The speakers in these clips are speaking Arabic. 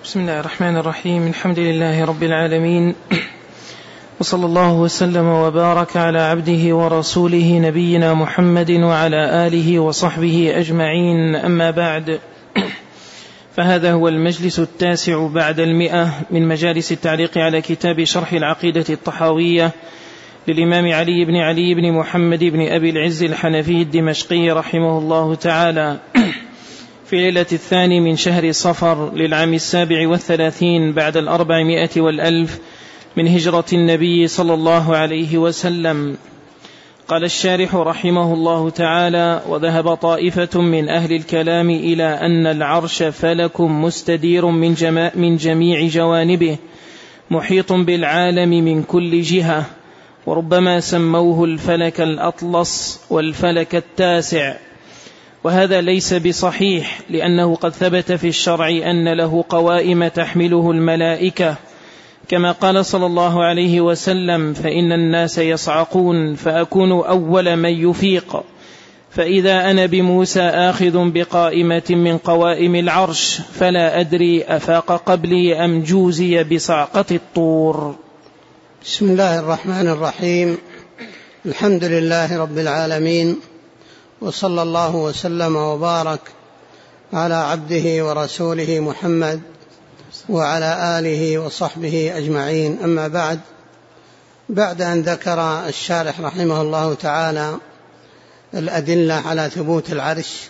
بسم الله الرحمن الرحيم. الحمد لله رب العالمين، وصلى الله وسلم وبارك على عبده ورسوله نبينا محمد وعلى آله وصحبه أجمعين. أما بعد، فهذا هو المجلس 9 بعد 100 من مجالس التعليق على كتاب شرح العقيدة الطحاوية للإمام علي بن محمد بن أبي العز الحنفي الدمشقي رحمه الله تعالى، في ليلة 2 من شهر صفر للعام 37 بعد 400 والألف من هجرة النبي صلى الله عليه وسلم. قال الشارح رحمه الله تعالى: وذهب طائفة من أهل الكلام إلى أن العرش فلك مستدير من جميع جوانبه، محيط بالعالم من كل جهة، وربما سموه الفلك الأطلس والفلك التاسع. وهذا ليس بصحيح، لأنه قد ثبت في الشرع أن له قوائم تحمله الملائكة، كما قال صلى الله عليه وسلم: فإن الناس يصعقون فأكون أول من يفيق، فإذا أنا بموسى آخذ بقائمة من قوائم العرش فلا أدري أفاق قبلي أم جوزي بصعقة الطور. بسم الله الرحمن الرحيم. الحمد لله رب العالمين، وصلى الله وسلم وبارك على عبده ورسوله محمد وعلى آله وصحبه أجمعين. أما بعد أن ذكر الشارح رحمه الله تعالى الأدلة على ثبوت العرش،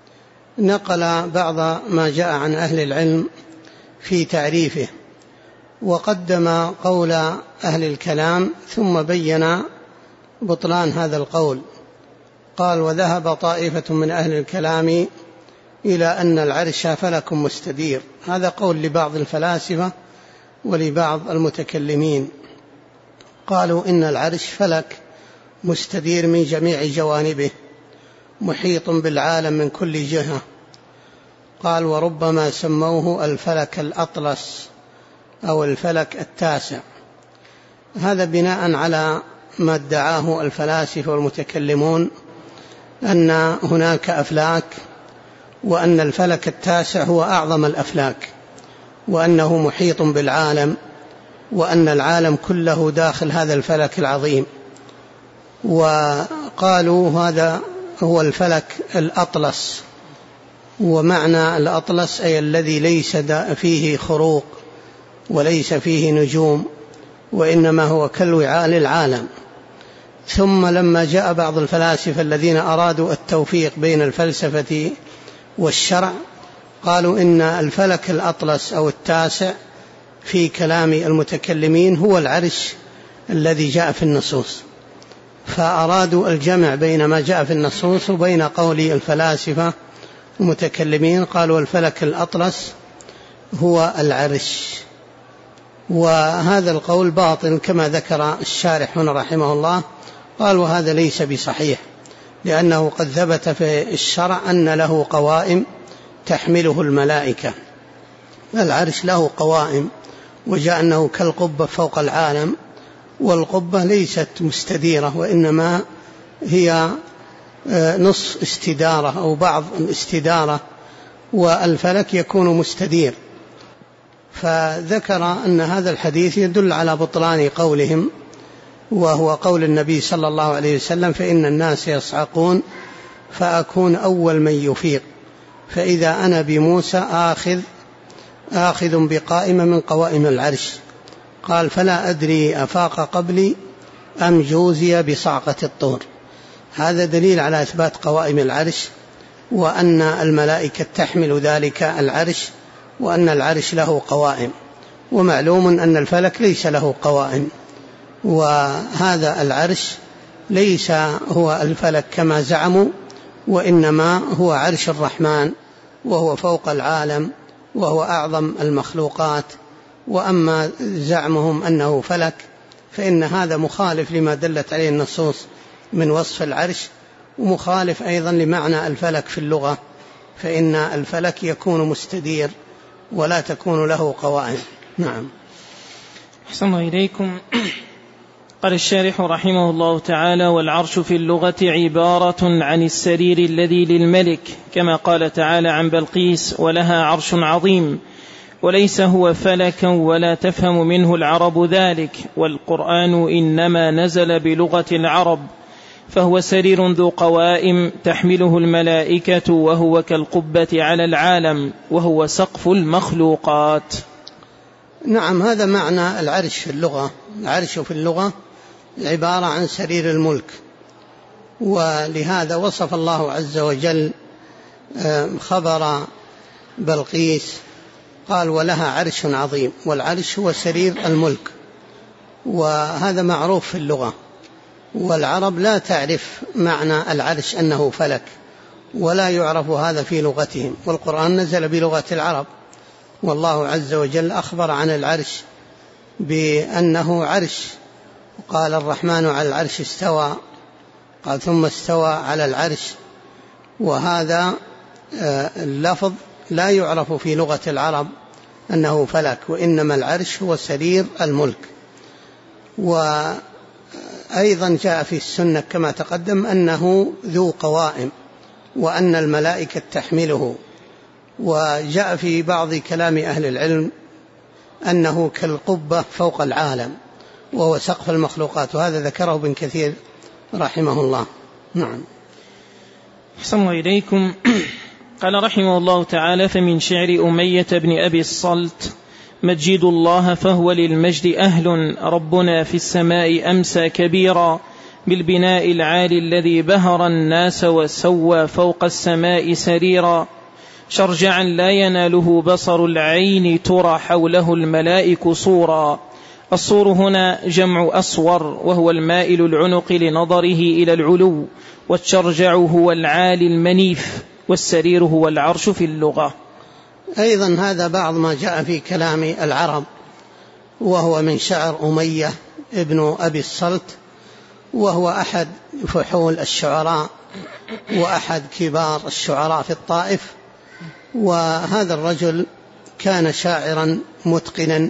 نقل بعض ما جاء عن أهل العلم في تعريفه، وقدم قول أهل الكلام ثم بين بطلان هذا القول. قال: وذهب طائفة من أهل الكلام إلى أن العرش فلك مستدير. هذا قول لبعض الفلاسفة ولبعض المتكلمين، قالوا إن العرش فلك مستدير من جميع جوانبه، محيط بالعالم من كل جهة. قال: وربما سموه الفلك الأطلس أو الفلك التاسع. هذا بناء على ما ادعاه الفلاسفة والمتكلمون أن هناك أفلاك، وأن الفلك التاسع هو أعظم الأفلاك، وأنه محيط بالعالم، وأن العالم كله داخل هذا الفلك العظيم. وقالوا هذا هو الفلك الأطلس، ومعنى الأطلس أي الذي ليس فيه خروق وليس فيه نجوم، وإنما هو كالوعاء للعالم. ثم لما جاء بعض الفلاسفة الذين أرادوا التوفيق بين الفلسفة والشرع، قالوا إن الفلك الأطلس أو التاسع في كلام المتكلمين هو العرش الذي جاء في النصوص، فأرادوا الجمع بين ما جاء في النصوص وبين قول الفلاسفة المتكلمين، قالوا الفلك الأطلس هو العرش. وهذا القول باطل كما ذكر الشارح هنا رحمه الله. قال: وهذا ليس بصحيح، لأنه قد ثبت في الشرع أن له قوائم تحمله الملائكة. العرش له قوائم، وجاء أنه كالقبة فوق العالم، والقبة ليست مستديرة، وإنما هي نصف استدارة أو بعض الاستدارة، والفلك يكون مستدير. فذكر أن هذا الحديث يدل على بطلان قولهم، وهو قول النبي صلى الله عليه وسلم: فإن الناس يصعقون فأكون أول من يفيق، فإذا أنا بموسى آخذ بقائمة من قوائم العرش. قال: فلا أدري أفاق قبلي أم جوزي بصعقة الطور. هذا دليل على إثبات قوائم العرش، وأن الملائكة تحمل ذلك العرش، وأن العرش له قوائم. ومعلوم أن الفلك ليس له قوائم، وهذا العرش ليس هو الفلك كما زعموا، وإنما هو عرش الرحمن، وهو فوق العالم، وهو أعظم المخلوقات. وأما زعمهم أنه فلك فإن هذا مخالف لما دلت عليه النصوص من وصف العرش، ومخالف أيضا لمعنى الفلك في اللغة، فإن الفلك يكون مستدير ولا تكون له قوائم. نعم. أحسن الله إليكم. قال الشارح رحمه الله تعالى: والعرش في اللغة عبارة عن السرير الذي للملك، كما قال تعالى عن بلقيس: ولها عرش عظيم. وليس هو فلكا ولا تفهم منه العرب ذلك، والقرآن إنما نزل بلغة العرب، فهو سرير ذو قوائم تحمله الملائكة، وهو كالقبة على العالم، وهو سقف المخلوقات. نعم، هذا معنى العرش في اللغة. العرش في اللغة عبارة عن سرير الملك، ولهذا وصف الله عز وجل خبر بلقيس قال ولها عرش عظيم، والعرش هو سرير الملك، وهذا معروف في اللغة. والعرب لا تعرف معنى العرش أنه فلك، ولا يعرف هذا في لغتهم، والقرآن نزل بلغة العرب. والله عز وجل أخبر عن العرش بأنه عرش، قال الرحمن على العرش استوى، قال ثم استوى على العرش. وهذا اللفظ لا يعرف في لغة العرب أنه فلك، وإنما العرش هو سرير الملك. وأيضا جاء في السنة كما تقدم أنه ذو قوائم، وأن الملائكة تحمله. وجاء في بعض كلام أهل العلم أنه كالقبة فوق العالم، وهو سقف المخلوقات، وهذا ذكره ابن كثير رحمه الله. نعم. أحسن الله إليكم. قال رحمه الله تعالى: فمن شعر أمية بن أبي الصلت: مجد الله فهو للمجد أهل، ربنا في السماء أمسى كبيرا، بالبناء العالي الذي بهر الناس، وسوى فوق السماء سريرا، شرجعا لا يناله بصر العين، ترى حوله الملائك صورا. الصور هنا جمع أصور، وهو المائل العنق لنظره إلى العلو، والشرجع هو العالي المنيف، والسرير هو العرش في اللغة. أيضا هذا بعض ما جاء في كلام العرب، وهو من شعر أمية ابن أبي الصلت، وهو أحد فحول الشعراء وأحد كبار الشعراء في الطائف. وهذا الرجل كان شاعرا متقنا،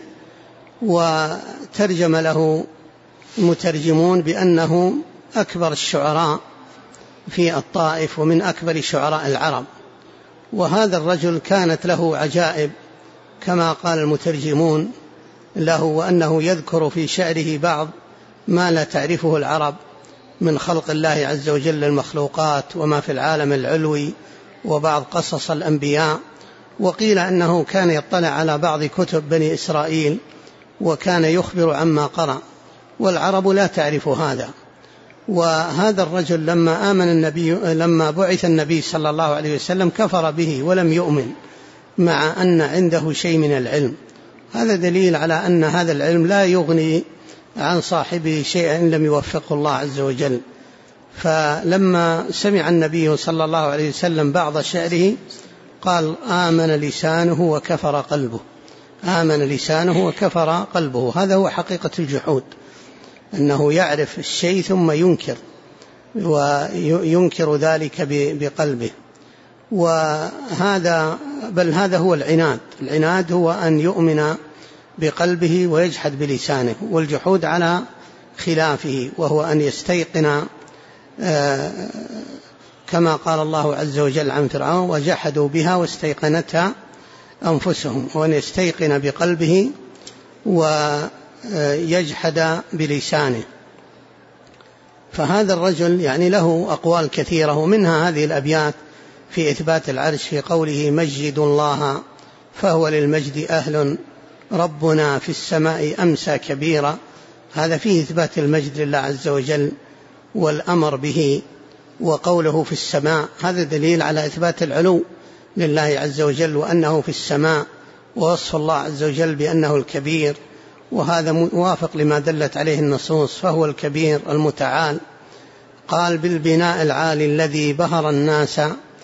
وترجم له مترجمون بأنه أكبر الشعراء في الطائف ومن أكبر شعراء العرب. وهذا الرجل كانت له عجائب كما قال المترجمون له، وأنه يذكر في شعره بعض ما لا تعرفه العرب من خلق الله عز وجل المخلوقات وما في العالم العلوي، وبعض قصص الأنبياء. وقيل أنه كان يطلع على بعض كتب بني إسرائيل، وكان يخبر عما قرأ، والعرب لا تعرف هذا. وهذا الرجل لما بعث النبي صلى الله عليه وسلم كفر به ولم يؤمن، مع أن عنده شيء من العلم. هذا دليل على أن هذا العلم لا يغني عن صاحبه شيئا إن لم يوفقه الله عز وجل. فلما سمع النبي صلى الله عليه وسلم بعض شعره قال: آمن لسانه وكفر قلبه. آمن لسانه وكفر قلبه. هذا هو حقيقة الجحود، أنه يعرف الشيء ثم ينكر، وينكر ذلك بقلبه. بل هذا هو العناد. العناد هو أن يؤمن بقلبه ويجحد بلسانه، والجحود على خلافه، وهو أن يستيقن كما قال الله عز وجل عن فرعون: وجحدوا بها واستيقنتها أنفسهم، وأن يستيقن بقلبه ويجحد بلسانه. فهذا الرجل يعني له أقوال كثيرة، ومنها هذه الأبيات في إثبات العرش في قوله: مجد الله فهو للمجد أهل، ربنا في السماء أمسى كبيرا. هذا فيه إثبات المجد لله عز وجل والأمر به. وقوله في السماء هذا دليل على إثبات العلو لله عز وجل، وأنه في السماء، ووصف الله عز وجل بأنه الكبير، وهذا موافق لما دلت عليه النصوص، فهو الكبير المتعال. قال: بالبناء العالي الذي بهر الناس،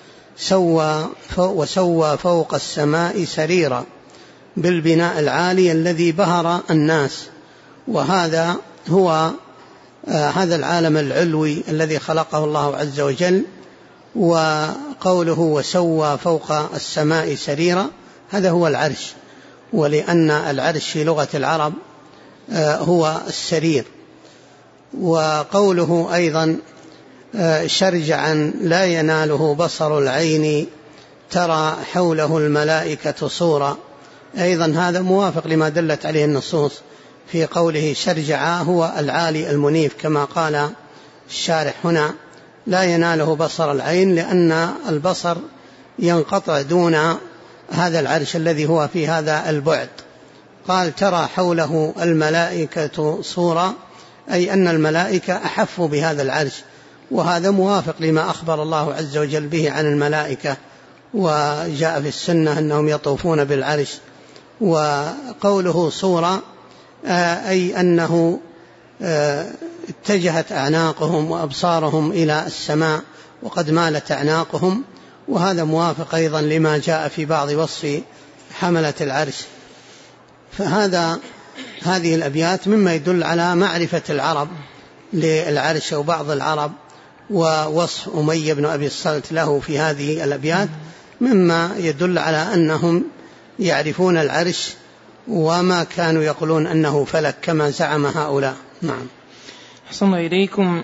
وسوى فوق السماء سريرا. بالبناء العالي الذي بهر الناس، وهذا هو هذا العالم العلوي الذي خلقه الله عز وجل. وقوله وسوى فوق السماء سريرا هذا هو العرش، ولأن العرش في لغة العرب هو السرير. وقوله أيضا شرجعا لا يناله بصر العين، ترى حوله الملائكة صورا. أيضا هذا موافق لما دلت عليه النصوص في قوله شرجعا هو العالي المنيف، كما قال الشارح هنا لا يناله بصر العين، لأن البصر ينقطع دون هذا العرش الذي هو في هذا البعد. قال ترى حوله الملائكة صورا، أي أن الملائكة أحفوا بهذا العرش، وهذا موافق لما أخبر الله عز وجل به عن الملائكة، وجاء في السنة أنهم يطوفون بالعرش. وقوله صورا أي أنه اتجهت أعناقهم وأبصارهم إلى السماء وقد مالت أعناقهم، وهذا موافق أيضا لما جاء في بعض وصف حملة العرش. هذه الأبيات مما يدل على معرفة العرب للعرش أو بعض العرب، ووصف أمية بن أبي الصلت له في هذه الأبيات مما يدل على أنهم يعرفون العرش وما كانوا يقولون أنه فلك كما زعم هؤلاء. نعم. أحسن إليكم.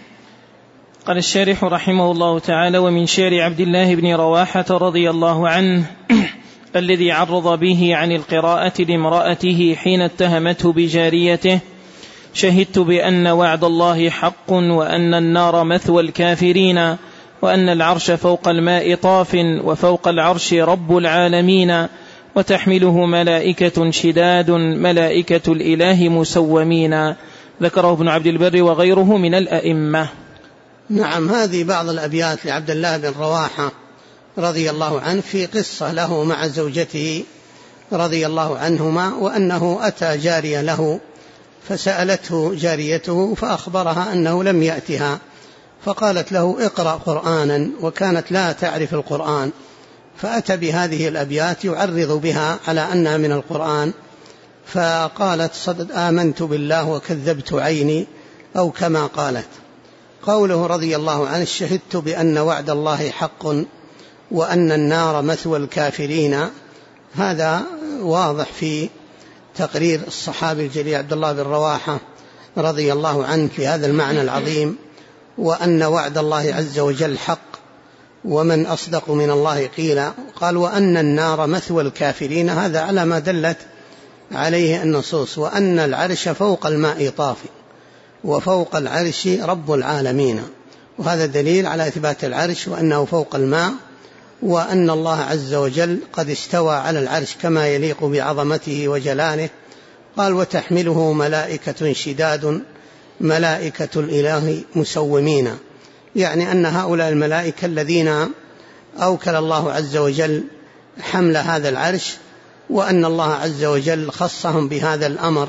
قال الشارح رحمه الله تعالى: ومن شعر عبد الله بن رواحة رضي الله عنه الذي عرض به عن القراءة لامرأته حين اتهمته بجاريته: شهدت بأن وعد الله حق، وأن النار مثوى الكافرين، وأن العرش فوق الماء طاف، وفوق العرش رب العالمين، وتحمله ملائكة شداد، ملائكة الإله مسومين. ذكره ابن عبد البر وغيره من الأئمة. نعم. هذه بعض الأبيات لعبد الله بن رواحة رضي الله عنه في قصة له مع زوجته رضي الله عنهما، وأنه أتى جارية له فسألته جاريته فأخبرها أنه لم يأتها، فقالت له اقرأ قرآنا، وكانت لا تعرف القرآن، فأتى بهذه الأبيات يعرض بها على أنها من القرآن، فقالت صدق آمنت بالله وكذبت عيني، أو كما قالت. قوله رضي الله عنه شهدت بأن وعد الله حق وأن النار مثوى الكافرين، هذا واضح في تقرير الصحابي الجليل عبد الله بن رواحة رضي الله عنه في هذا المعنى العظيم، وأن وعد الله عز وجل حق، ومن أصدق من الله قيلا. قال وأن النار مثوى الكافرين، هذا على ما دلت عليه النصوص، وأن العرش فوق الماء طافي، وفوق العرش رب العالمين، وهذا دليل على إثبات العرش وأنه فوق الماء، وأن الله عز وجل قد استوى على العرش كما يليق بعظمته وجلاله. قال وتحمله ملائكة شداد، ملائكة الإله مسومين، يعني أن هؤلاء الملائكة الذين أوكل الله عز وجل حمل هذا العرش، وأن الله عز وجل خصهم بهذا الأمر،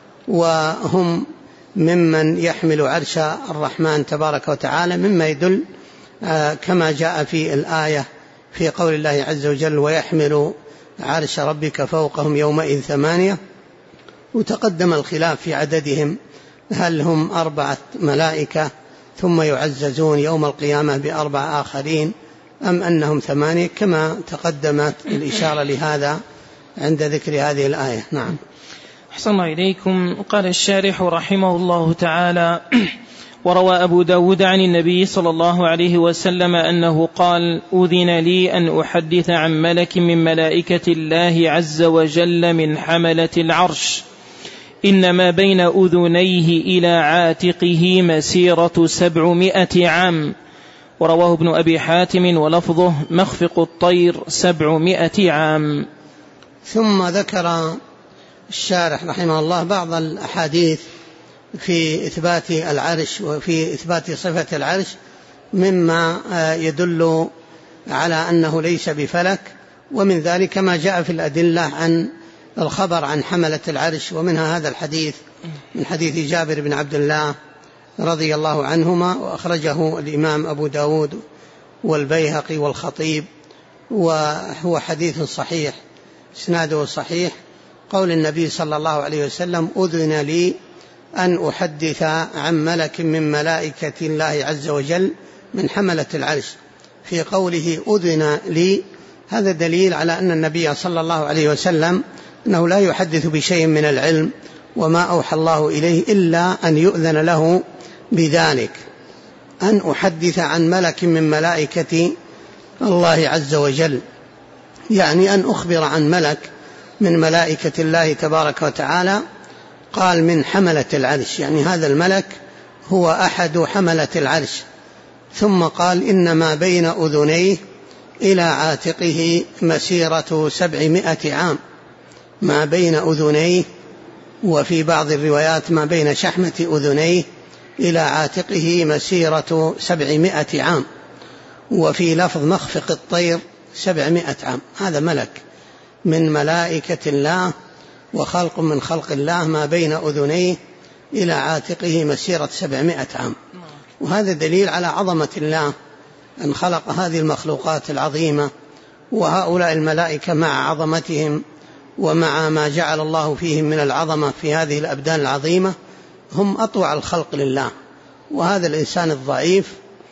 وهم ممن يحمل عرش الرحمن تبارك وتعالى، مما يدل كما جاء في الآية في قول الله عز وجل ويحمل عرش ربك فوقهم يومئذ 8. وتقدم الخلاف في عددهم، هل هم 4 ملائكة ثم يعززون يوم القيامة ب4 آخرين، أم أنهم 8 كما تقدمت الإشارة لهذا عند ذكر هذه الآية. نعم. أحسن الله إليكم. قال الشارح رحمه الله تعالى: وروى أبو داود عن النبي صلى الله عليه وسلم أنه قال: أذن لي أن أحدث عن ملك من ملائكة الله عز وجل من حملة العرش، إنما بين أذنيه إلى عاتقه مسيرة 700 عام. ورواه ابن أبي حاتم ولفظه مخفق الطير 700 عام. ثم ذكر الشارح رحمه الله بعض الأحاديث في إثبات العرش وفي إثبات صفة العرش مما يدل على أنه ليس بفلك، ومن ذلك ما جاء في الأدلة عن الخبر عن حملة العرش، ومنها هذا الحديث من حديث جابر بن عبد الله رضي الله عنهما، وأخرجه الإمام أبو داود والبيهقي والخطيب، وهو حديث صحيح إسناده صحيح. قول النبي صلى الله عليه وسلم أذن لي أن أحدث عن ملك من ملائكة الله عز وجل من حملة العرش، في قوله أذن لي هذا دليل على أن النبي صلى الله عليه وسلم أنه لا يحدث بشيء من العلم وما أوحى الله إليه إلا أن يؤذن له بذلك، أن أحدث عن ملك من ملائكة الله عز وجل، يعني أن أخبر عن ملك من ملائكة الله تبارك وتعالى، قال من حملة العرش، يعني هذا الملك هو أحد حملة العرش. ثم قال إنما بين أذنيه إلى عاتقه مسيرة 700 عام، ما بين أذنيه، وفي بعض الروايات ما بين شحمة أذنيه إلى عاتقه مسيرة 700 عام، وفي لفظ مخفق الطير 700 عام. هذا ملك من ملائكة الله وخلق من خلق الله، ما بين أذنيه إلى عاتقه مسيرة 700 عام. وهذا دليل على عظمة الله أن خلق هذه المخلوقات العظيمة، وهؤلاء الملائكة مع عظمتهم ومع ما جعل الله فيهم من العظمة في هذه الأبدان العظيمة هم أطوع الخلق لله. وهذا الإنسان الضعيف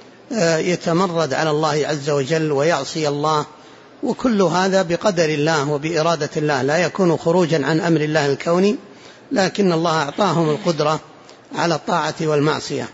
يتمرد على الله عز وجل ويعصي الله، وكل هذا بقدر الله وبإرادة الله، لا يكون خروجا عن أمر الله الكوني، لكن الله أعطاهم القدرة على الطاعة والمعصية.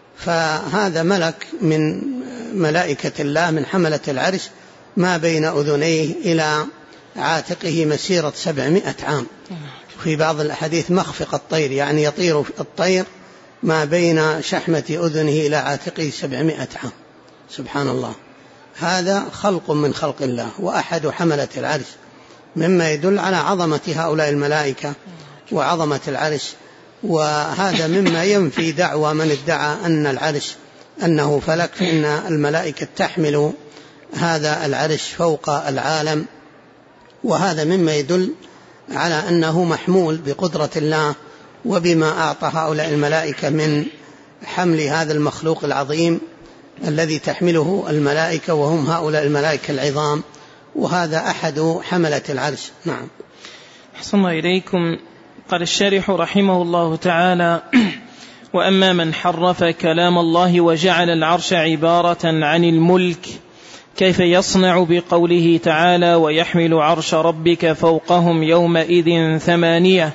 فهذا ملك من ملائكة الله من حملة العرش، ما بين أذنيه إلى عاتقه مسيرة 700 عام. في بعض الأحاديث مخفق الطير، يعني يطير الطير ما بين شحمة أذنه إلى عاتقه 700 عام. سبحان الله، هذا خلق من خلق الله وأحد حملة العرش، مما يدل على عظمة هؤلاء الملائكة وعظمة العرش. وهذا مما ينفي دعوى من ادعى أن العرش أنه فلك، فإن الملائكة تحمل هذا العرش فوق العالم، وهذا مما يدل على أنه محمول بقدرة الله وبما أعطى هؤلاء الملائكة من حمل هذا المخلوق العظيم الذي تحمله الملائكة، وهم هؤلاء الملائكة العظام، وهذا أحد حملة العرش. نعم. أحسن الله إليكم. قال الشارح رحمه الله تعالى: وأما من حرف كلام الله وجعل العرش عبارة عن الملك، كيف يصنع بقوله تعالى: ويحمل عرش ربك فوقهم يومئذ 8،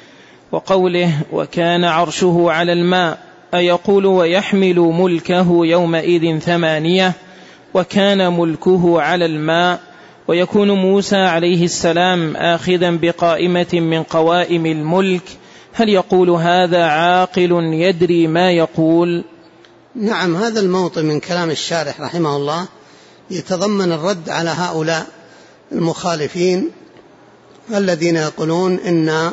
وقوله: وكان عرشه على الماء، أيقول ويحمل ملكه يومئذ 8 وكان ملكه على الماء، ويكون موسى عليه السلام آخذا بقائمة من قوائم الملك، هل يقول هذا عاقل يدري ما يقول؟ نعم، هذا الموطن من كلام الشارح رحمه الله يتضمن الرد على هؤلاء المخالفين الذين يقولون إن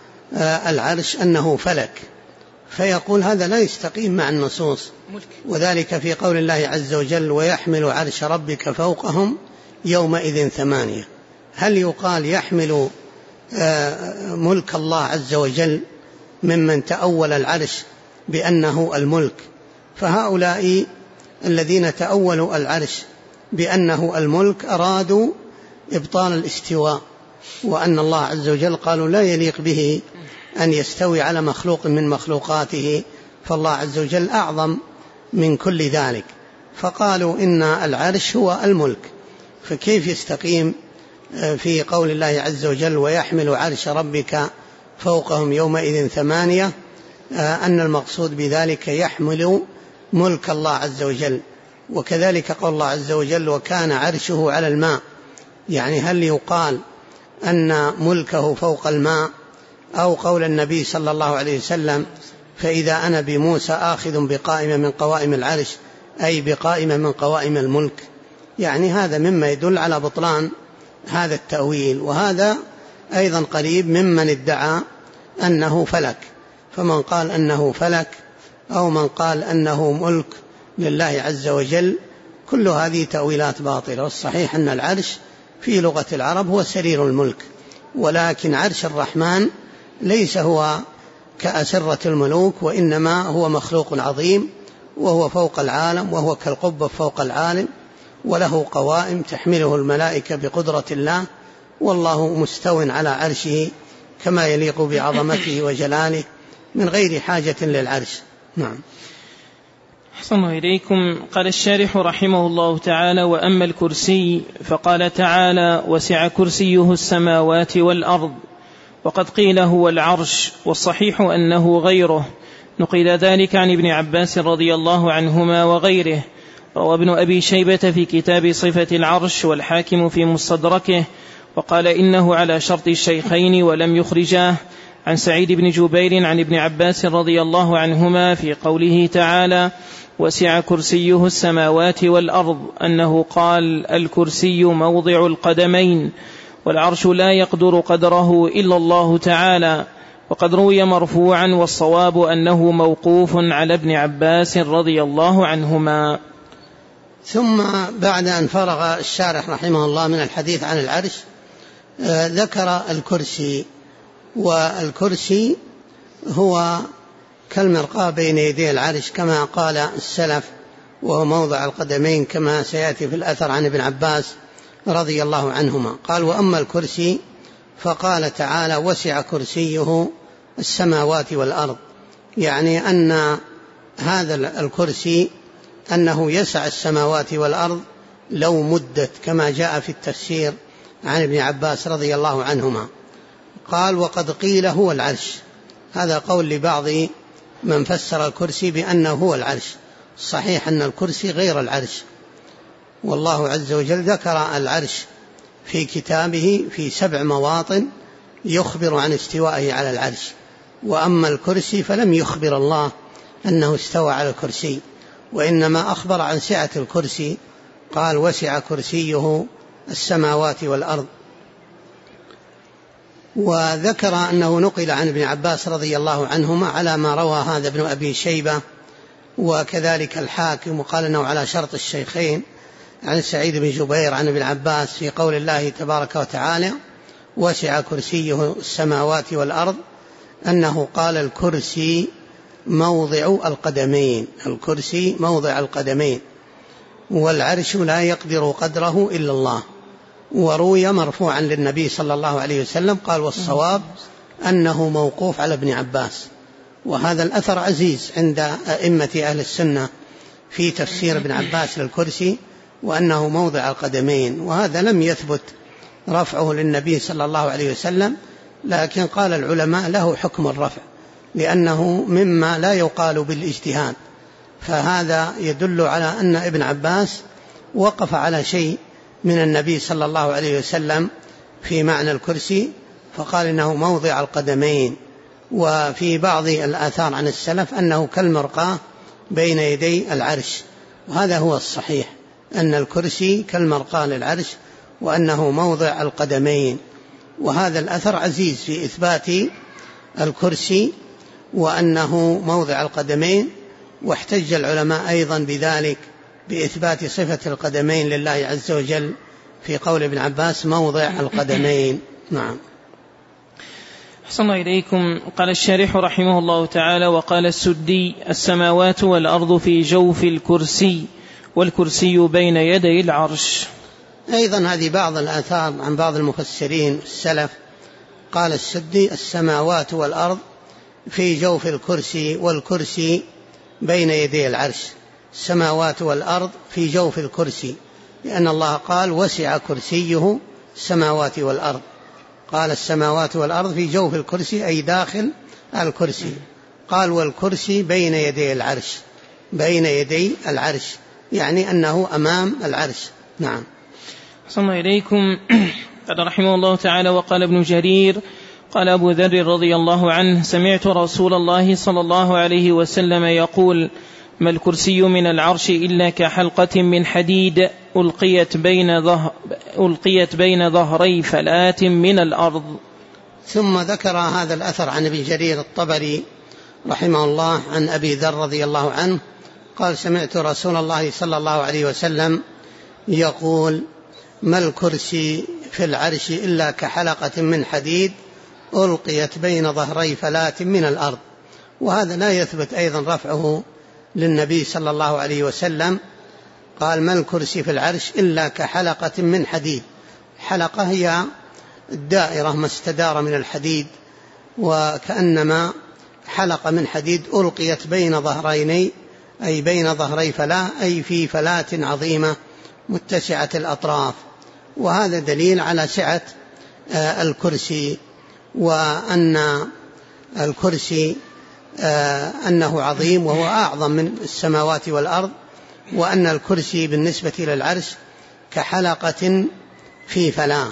العرش أنه فلك، فيقول هذا لا يستقيم مع النصوص، وذلك في قول الله عز وجل: ويحمل عرش ربك فوقهم يومئذ 8. هل يقال يحمل ملك الله عز وجل ممن تأول العرش بأنه الملك؟ فهؤلاء الذين تأولوا العرش بأنه الملك أرادوا إبطال الاستواء، وأن الله عز وجل قالوا لا يليق به أن يستوي على مخلوق من مخلوقاته، فالله عز وجل أعظم من كل ذلك، فقالوا إن العرش هو الملك. فكيف يستقيم في قول الله عز وجل: ويحمل عرش ربك فوقهم يومئذ 8 أن المقصود بذلك يحمل ملك الله عز وجل؟ وكذلك قول الله عز وجل: وكان عرشه على الماء، يعني هل يقال أن ملكه فوق الماء؟ أو قول النبي صلى الله عليه وسلم: فإذا أنا بموسى آخذ بقائمة من قوائم العرش، أي بقائمة من قوائم الملك. يعني هذا مما يدل على بطلان هذا التأويل، وهذا أيضا قريب ممن ادعى أنه فلك. فمن قال أنه فلك أو من قال أنه ملك لله عز وجل، كل هذه تأويلات باطلة. والصحيح أن العرش في لغة العرب هو سرير الملك، ولكن عرش الرحمن ليس هو كأسرة الملوك، وإنما هو مخلوق عظيم، وهو فوق العالم، وهو كالقبة فوق العالم، وله قوائم تحمله الملائكة بقدرة الله، والله مستو على عرشه كما يليق بعظمته وجلاله من غير حاجة للعرش. نعم. أحسن الله إليكم. قال الشارح رحمه الله تعالى: وأما الكرسي فقال تعالى: وسع كرسيه السماوات والأرض، وقد قيل هو العرش، والصحيح أنه غيره، نقل ذلك عن ابن عباس رضي الله عنهما وغيره. روى ابن أبي شيبة في كتاب صفة العرش، والحاكم في مستدركه، وقال إنه على شرط الشيخين ولم يخرجاه. عن سعيد بن جبير عن ابن عباس رضي الله عنهما في قوله تعالى وسع كرسيه السماوات والأرض أنه قال الكرسي موضع القدمين والعرش لا يقدر قدره إلا الله تعالى. وقد روي مرفوعا والصواب أنه موقوف على ابن عباس رضي الله عنهما. ثم بعد أن فرغ الشارح رحمه الله من الحديث عن العرش ذكر الكرسي. والكرسي هو كالمرقاة بين يدي العرش كما قال السلف، وهو موضع القدمين كما سيأتي في الأثر عن ابن عباس رضي الله عنهما. قال وأما الكرسي فقال تعالى وسع كرسيه السماوات والأرض، يعني أن هذا الكرسي أنه يسع السماوات والأرض لو مدت كما جاء في التفسير عن ابن عباس رضي الله عنهما. قال وقد قيل هو العرش، هذا قول لبعض من فسر الكرسي بأنه هو العرش. صحيح أن الكرسي غير العرش، والله عز وجل ذكر العرش في كتابه في 7 مواطن يخبر عن استوائه على العرش، وأما الكرسي فلم يخبر الله أنه استوى على الكرسي، وإنما أخبر عن سعة الكرسي، قال وسع كرسيه السماوات والأرض. وذكر أنه نقل عن ابن عباس رضي الله عنهما على ما روى هذا ابن أبي شيبة وكذلك الحاكم، وقال أنه على شرط الشيخين عن سعيد بن جبير عن ابن عباس في قول الله تبارك وتعالى وسع كرسيه السماوات والأرض أنه قال الكرسي موضع القدمين، الكرسي موضع القدمين والعرش لا يقدر قدره إلا الله. وروي مرفوعا للنبي صلى الله عليه وسلم قال والصواب أنه موقوف على ابن عباس. وهذا الأثر عزيز عند أئمة أهل السنة في تفسير ابن عباس للكرسي وأنه موضع القدمين، وهذا لم يثبت رفعه للنبي صلى الله عليه وسلم، لكن قال العلماء له حكم الرفع لأنه مما لا يقال بالاجتهاد، فهذا يدل على أن ابن عباس وقف على شيء من النبي صلى الله عليه وسلم في معنى الكرسي فقال إنه موضع القدمين. وفي بعض الآثار عن السلف أنه كالمرقاة بين يدي العرش، وهذا هو الصحيح أن الكرسي كالمرقاة للعرش وأنه موضع القدمين. وهذا الأثر عزيز في إثبات الكرسي وأنه موضع القدمين، واحتج العلماء أيضا بذلك بإثبات صفة القدمين لله عز وجل في قول ابن عباس موضع القدمين. نعم. أحسن الله إليكم. قال الشارح رحمه الله تعالى وقال السدي السماوات والأرض في جوف الكرسي والكرسي بين يدي العرش. أيضا هذه بعض الآثار عن بعض المفسرين السلف. قال السدي السماوات والأرض في جوف الكرسي والكرسي بين يدي العرش، السماوات والأرض في جوف الكرسي، لأن الله قال وسع كرسيه السماوات والأرض، قال السماوات والأرض في جوف الكرسي أي داخل الكرسي. قال والكرسي بين يدي العرش، بين يدي العرش يعني أنه أمام العرش. نعم. أحسن الله إليكم. قال رحمه الله تعالى وقال ابن جرير قال أبو ذر رضي الله عنه سمعت رسول الله صلى الله عليه وسلم يقول ما الكرسي من العرش إلا كحلقة من حديد ألقيت بين ظهري فلاة من الأرض. ثم ذكر هذا الأثر عن ابن جرير الطبري رحمه الله عن أبي ذر رضي الله عنه قال سمعت رسول الله صلى الله عليه وسلم يقول ما الكرسي في العرش إلا كحلقة من حديد ألقيت بين ظهري فلاة من الأرض. وهذا لا يثبت أيضا رفعه للنبي صلى الله عليه وسلم. قال ما الكرسي في العرش إلا كحلقة من حديد، حلقة هي الدائرة ما استدار من الحديد، وكأنما حلقة من حديد ألقيت بين ظهرين أي بين ظهري فلاة أي في فلاة عظيمة متسعة الأطراف. وهذا دليل على سعة الكرسي، وأن الكرسي أنه عظيم وهو أعظم من السماوات والأرض، وأن الكرسي بالنسبة للعرش كحلقة في فلاة،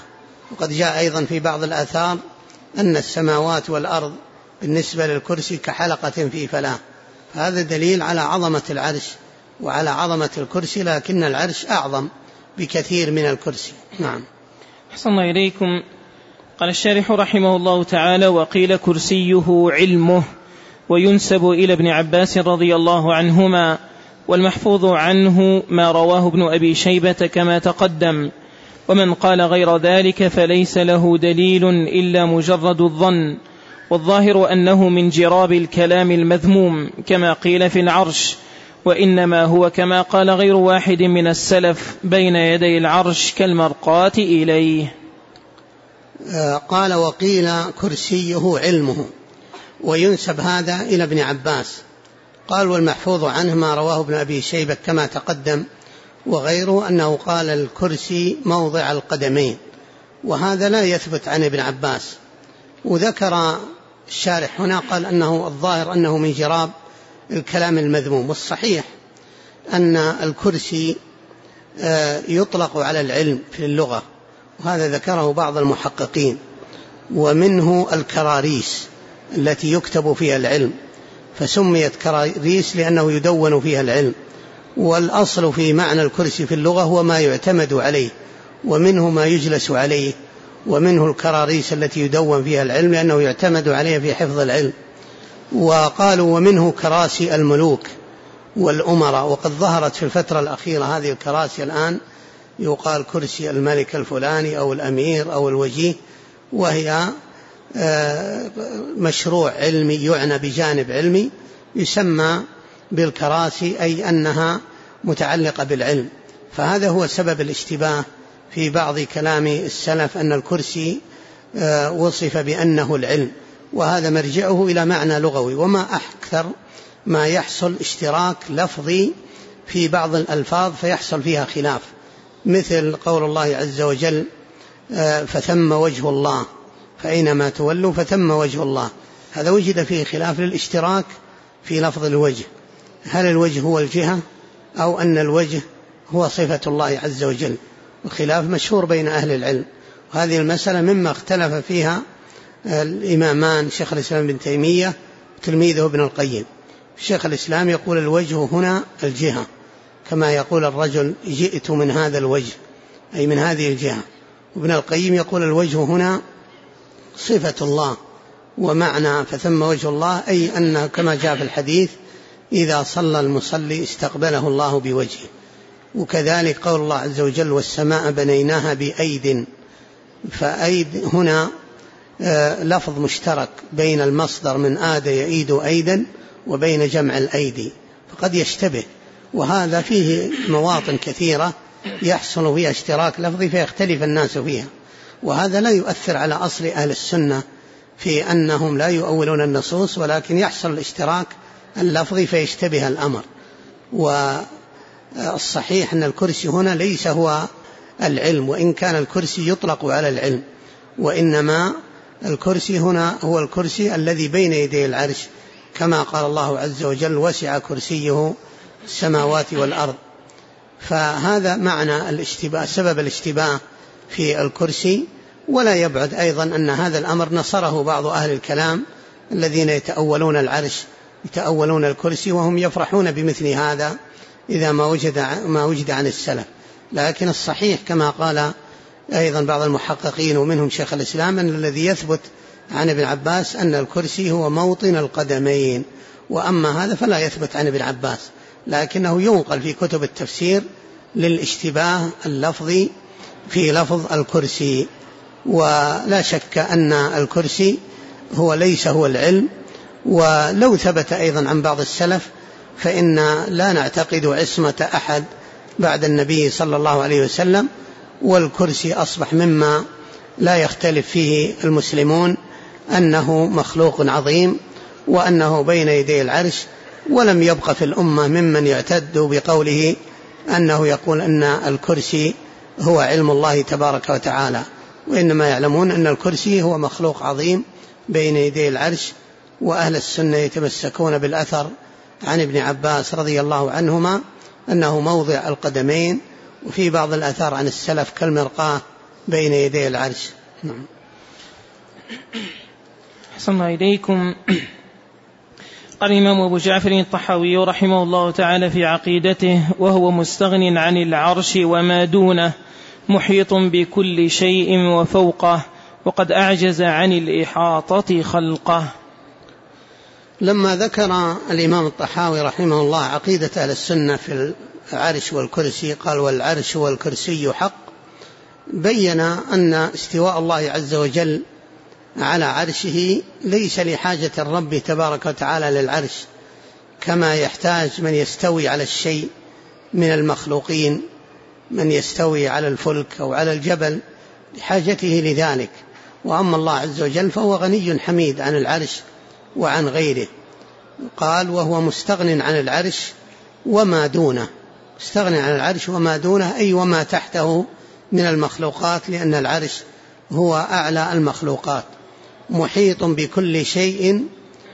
وقد جاء أيضا في بعض الآثار أن السماوات والأرض بالنسبة للكرسي كحلقة في فلاة، فهذا دليل على عظمة العرش وعلى عظمة الكرسي، لكن العرش أعظم بكثير من الكرسي. نعم. أحسن الله إليكم. قال الشارح رحمه الله تعالى: وقيل كرسيه علمه، وينسب إلى ابن عباس رضي الله عنهما، والمحفوظ عنه ما رواه ابن أبي شيبة كما تقدم، ومن قال غير ذلك فليس له دليل إلا مجرد الظن، والظاهر أنه من جراب الكلام المذموم كما قيل في العرش، وإنما هو كما قال غير واحد من السلف بين يدي العرش كالمرقاة إليه. قال: وقيل كرسيه علمه، وينسب هذا إلى ابن عباس. قال: والمحفوظ عنه ما رواه ابن أبي شيبة كما تقدم، وغيره أنه قال الكرسي موضع القدمين، وهذا لا يثبت عن ابن عباس. وذكر الشارح هنا قال أنه الظاهر أنه من جراب الكلام المذموم، والصحيح أن الكرسي يطلق على العلم في اللغة، وهذا ذكره بعض المحققين، ومنه الكراريس التي يكتب فيها العلم، فسميت كراريس لأنه يدون فيها العلم. والأصل في معنى الكرسي في اللغة هو ما يعتمد عليه، ومنه ما يجلس عليه، ومنه الكراريس التي يدون فيها العلم لأنه يعتمد عليه في حفظ العلم. وقالوا ومنه كراسي الملوك والأمراء، وقد ظهرت في الفترة الأخيرة هذه الكراسي الآن، يقال كرسي الملك الفلاني أو الأمير أو الوجيه، وهي مشروع علمي يعنى بجانب علمي يسمى بالكراسي، أي أنها متعلقة بالعلم. فهذا هو سبب الاشتباه في بعض كلام السلف أن الكرسي وصف بأنه العلم، وهذا مرجعه إلى معنى لغوي. وما أكثر ما يحصل اشتراك لفظي في بعض الألفاظ فيحصل فيها خلاف، مثل قول الله عز وجل: فثم وجه الله، فأينما تولوا فثم وجه الله. هذا وجد فيه خلاف للاشتراك في لفظ الوجه، هل الوجه هو الجهة أو أن الوجه هو صفة الله عز وجل، وخلاف مشهور بين أهل العلم. وهذه المسألة مما اختلف فيها الإمامان شيخ الإسلام ابن تيمية وتلميذه ابن القيم. شيخ الإسلام يقول الوجه هنا الجهة، كما يقول الرجل جئت من هذا الوجه، أي من هذه الجهة. وابن القيم يقول الوجه هنا صفة الله، ومعنى فثم وجه الله أي أن كما جاء في الحديث: إذا صلى المصلي استقبله الله بوجهه. وكذلك قول الله عز وجل: والسماء بنيناها بأيد، فأيد هنا لفظ مشترك بين المصدر من آد يأيد أيدا وبين جمع الأيدي، فقد يشتبه، وهذا فيه مواطن كثيرة يحصل فيها اشتراك لفظي فيختلف الناس فيها. وهذا لا يؤثر على أصل أهل السنة في أنهم لا يؤولون النصوص، ولكن يحصل الاشتراك اللفظي فيشتبه الأمر. والصحيح أن الكرسي هنا ليس هو العلم، وإن كان الكرسي يطلق على العلم، وإنما الكرسي هنا هو الكرسي الذي بين يدي العرش، كما قال الله عز وجل: وسع كرسيه السماوات والأرض. فهذا معنى الاشتباه، سبب الاشتباه في الكرسي. ولا يبعد أيضا أن هذا الأمر نصره بعض أهل الكلام الذين يتأولون العرش، يتأولون الكرسي، وهم يفرحون بمثل هذا إذا ما وجد عن السلف. لكن الصحيح كما قال أيضا بعض المحققين ومنهم شيخ الإسلام أن الذي يثبت عن ابن عباس أن الكرسي هو موطن القدمين، وأما هذا فلا يثبت عن ابن عباس، لكنه ينقل في كتب التفسير للاشتباه اللفظي في لفظ الكرسي. ولا شك أن الكرسي هو ليس هو العلم. ولو ثبت أيضا عن بعض السلف فإن لا نعتقد عصمة أحد بعد النبي صلى الله عليه وسلم، والكرسي أصبح مما لا يختلف فيه المسلمون أنه مخلوق عظيم، وأنه بين يدي العرش. ولم يبق في الأمة ممن يعتد بقوله أنه يقول أن الكرسي هو علم الله تبارك وتعالى، وإنما يعلمون أن الكرسي هو مخلوق عظيم بين يدي العرش. وأهل السنة يتمسكون بالأثر عن ابن عباس رضي الله عنهما أنه موضع القدمين. وفي بعض الأثار عن السلف كالمرقاة بين يدي العرش. نعم. أحسن إليكم. قال الإمام أبو جعفر الطحاوي رحمه الله تعالى في عقيدته: وهو مستغن عن العرش وما دونه، محيط بكل شيء وفوقه، وقد أعجز عن الإحاطة خلقه. لما ذكر الإمام الطحاوي رحمه الله عقيدة أهل السنة في العرش والكرسي، قال: والعرش والكرسي حق، بين أن استواء الله عز وجل على عرشه ليس لحاجة الرب تبارك وتعالى للعرش، كما يحتاج من يستوي على الشيء من المخلوقين، من يستوي على الفلك أو على الجبل لحاجته لذلك. وأما الله عز وجل فهو غني حميد عن العرش وعن غيره. قال: وهو مستغن عن العرش وما دونه. مستغن عن العرش وما دونه أي وما تحته من المخلوقات، لأن العرش هو أعلى المخلوقات. محيط بكل شيء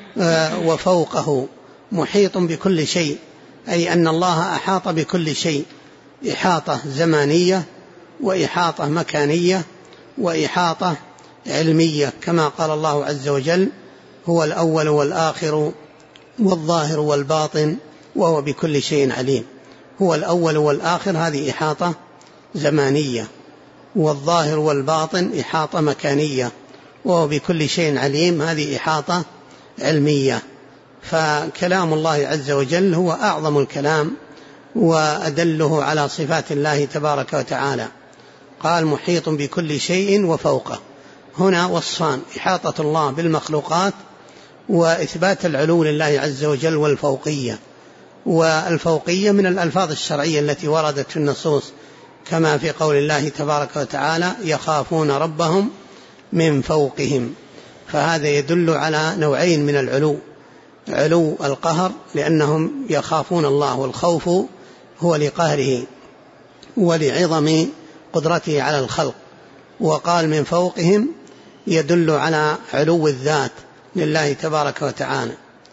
وفوقه. محيط بكل شيء أي أن الله أحاط بكل شيء، إحاطة زمانية وإحاطة مكانية وإحاطة علمية، كما قال الله عز وجل: هو الأول والآخر والظاهر والباطن وهو بكل شيء عليم. هو الأول والآخر هذه إحاطة زمانية، والظاهر والباطن إحاطة مكانية، وهو بكل شيء عليم هذه إحاطة علمية. فكلام الله عز وجل هو أعظم الكلام وأدله على صفات الله تبارك وتعالى. قال: محيط بكل شيء وفوقه. هنا وصفان: إحاطة الله بالمخلوقات وإثبات العلو لله عز وجل والفوقية. والفوقية من الألفاظ الشرعية التي وردت في النصوص، كما في قول الله تبارك وتعالى: يخافون ربهم من فوقهم. فهذا يدل على نوعين من العلو: علو القهر لأنهم يخافون الله، والخوف هو لقهره ولعظم قدرته على الخلق. وقال من فوقهم يدل على علو الذات لله تبارك وتعالى.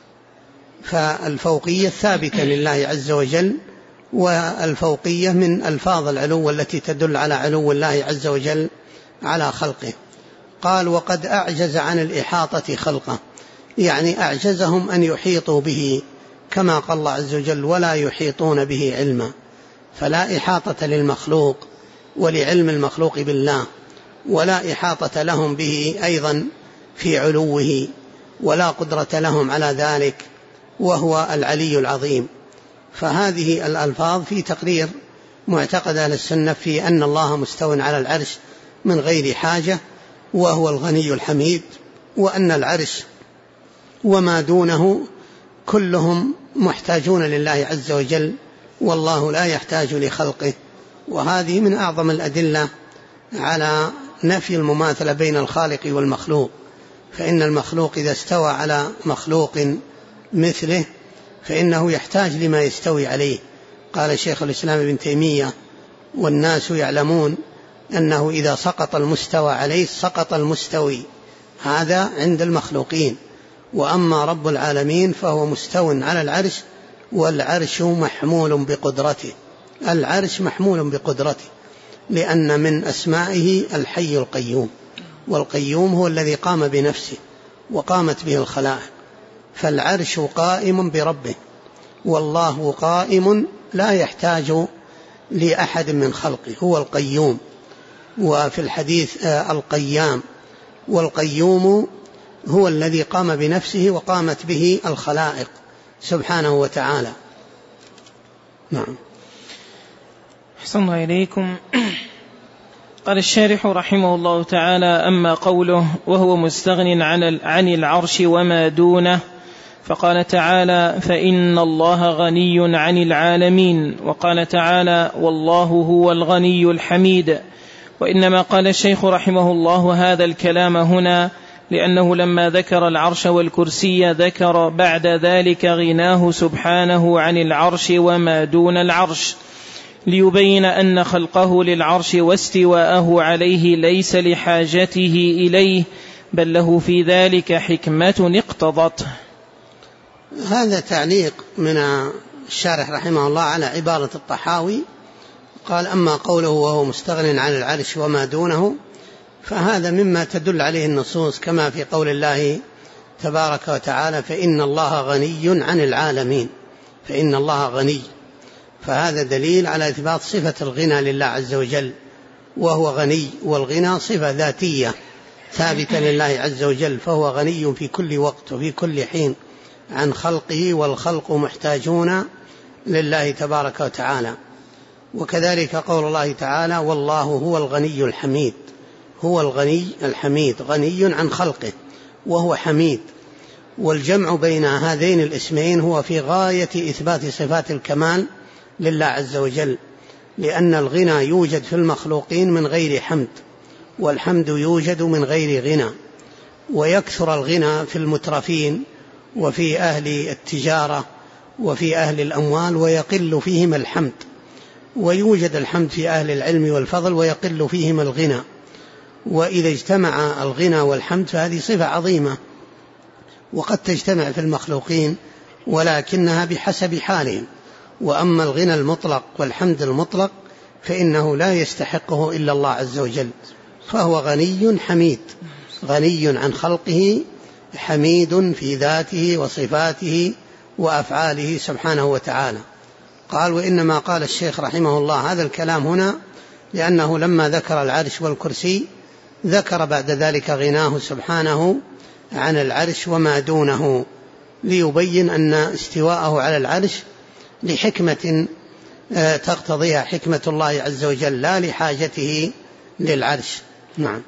فالفوقية ثابتة لله عز وجل، والفوقية من ألفاظ العلو التي تدل على علو الله عز وجل على خلقه. قال: وقد أعجز عن الإحاطة خلقه، يعني أعجزهم أن يحيطوا به، كما قال الله عز وجل: ولا يحيطون به علما. فلا إحاطة للمخلوق ولعلم المخلوق بالله، ولا إحاطة لهم به أيضا في علوه، ولا قدرة لهم على ذلك، وهو العلي العظيم. فهذه الألفاظ في تقرير معتقد أهل السنة في أن الله مستو على العرش من غير حاجة، وهو الغني الحميد، وأن العرش وما دونه كلهم محتاجون لله عز وجل، والله لا يحتاج لخلقه. وهذه من أعظم الأدلة على نفي المماثلة بين الخالق والمخلوق، فإن المخلوق إذا استوى على مخلوق مثله فإنه يحتاج لما يستوي عليه. قال شيخ الإسلام ابن تيمية: والناس يعلمون أنه إذا سقط المستوى عليه سقط المستوي. هذا عند المخلوقين. وأما رب العالمين فهو مستو على العرش، والعرش محمول بقدرته. العرش محمول بقدرته، لأن من أسمائه الحي القيوم، والقيوم هو الذي قام بنفسه وقامت به الخلائق. فالعرش قائم بربه، والله قائم لا يحتاج لأحد من خلقه، هو القيوم. وفي الحديث القيام، والقيوم هو الذي قام بنفسه وقامت به الخلائق سبحانه وتعالى. نعم. أحسن إليكم. قال الشارح رحمه الله تعالى: أما قوله وهو مستغن عن العرش وما دونه، فقال تعالى: فإن الله غني عن العالمين. وقال تعالى: والله هو الغني الحميد. وإنما قال الشيخ رحمه الله هذا الكلام هنا لأنه لما ذكر العرش والكرسي ذكر بعد ذلك غناه سبحانه عن العرش وما دون العرش، ليبين أن خلقه للعرش واستواءه عليه ليس لحاجته إليه، بل له في ذلك حكمة اقتضته. هذا تعليق من الشارح رحمه الله على عبارة الطحاوي. قال: أما قوله وهو مستغن عن العرش وما دونه فهذا مما تدل عليه النصوص، كما في قول الله تبارك وتعالى: فإن الله غني عن العالمين. فإن الله غني، فهذا دليل على إثبات صفة الغنى لله عز وجل، وهو غني، والغنى صفة ذاتية ثابتة لله عز وجل، فهو غني في كل وقت وفي كل حين عن خلقه، والخلق محتاجون لله تبارك وتعالى. وكذلك قول الله تعالى: والله هو الغني الحميد. هو الغني الحميد، غني عن خلقه وهو حميد. والجمع بين هذين الاسمين هو في غاية إثبات صفات الكمال لله عز وجل، لأن الغنى يوجد في المخلوقين من غير حمد، والحمد يوجد من غير غنى. ويكثر الغنى في المترفين وفي أهل التجارة وفي أهل الأموال، ويقل فيهم الحمد. ويوجد الحمد في أهل العلم والفضل ويقل فيهم الغنى. وإذا اجتمع الغنى والحمد فهذه صفة عظيمة، وقد تجتمع في المخلوقين ولكنها بحسب حالهم. وأما الغنى المطلق والحمد المطلق فإنه لا يستحقه إلا الله عز وجل، فهو غني حميد، غني عن خلقه، حميد في ذاته وصفاته وأفعاله سبحانه وتعالى. قال: وإنما قال الشيخ رحمه الله هذا الكلام هنا لأنه لما ذكر العرش والكرسي ذكر بعد ذلك غناه سبحانه عن العرش وما دونه، ليبين أن استواءه على العرش لحكمة تقتضيها حكمة الله عز وجل، لا لحاجته للعرش. نعم.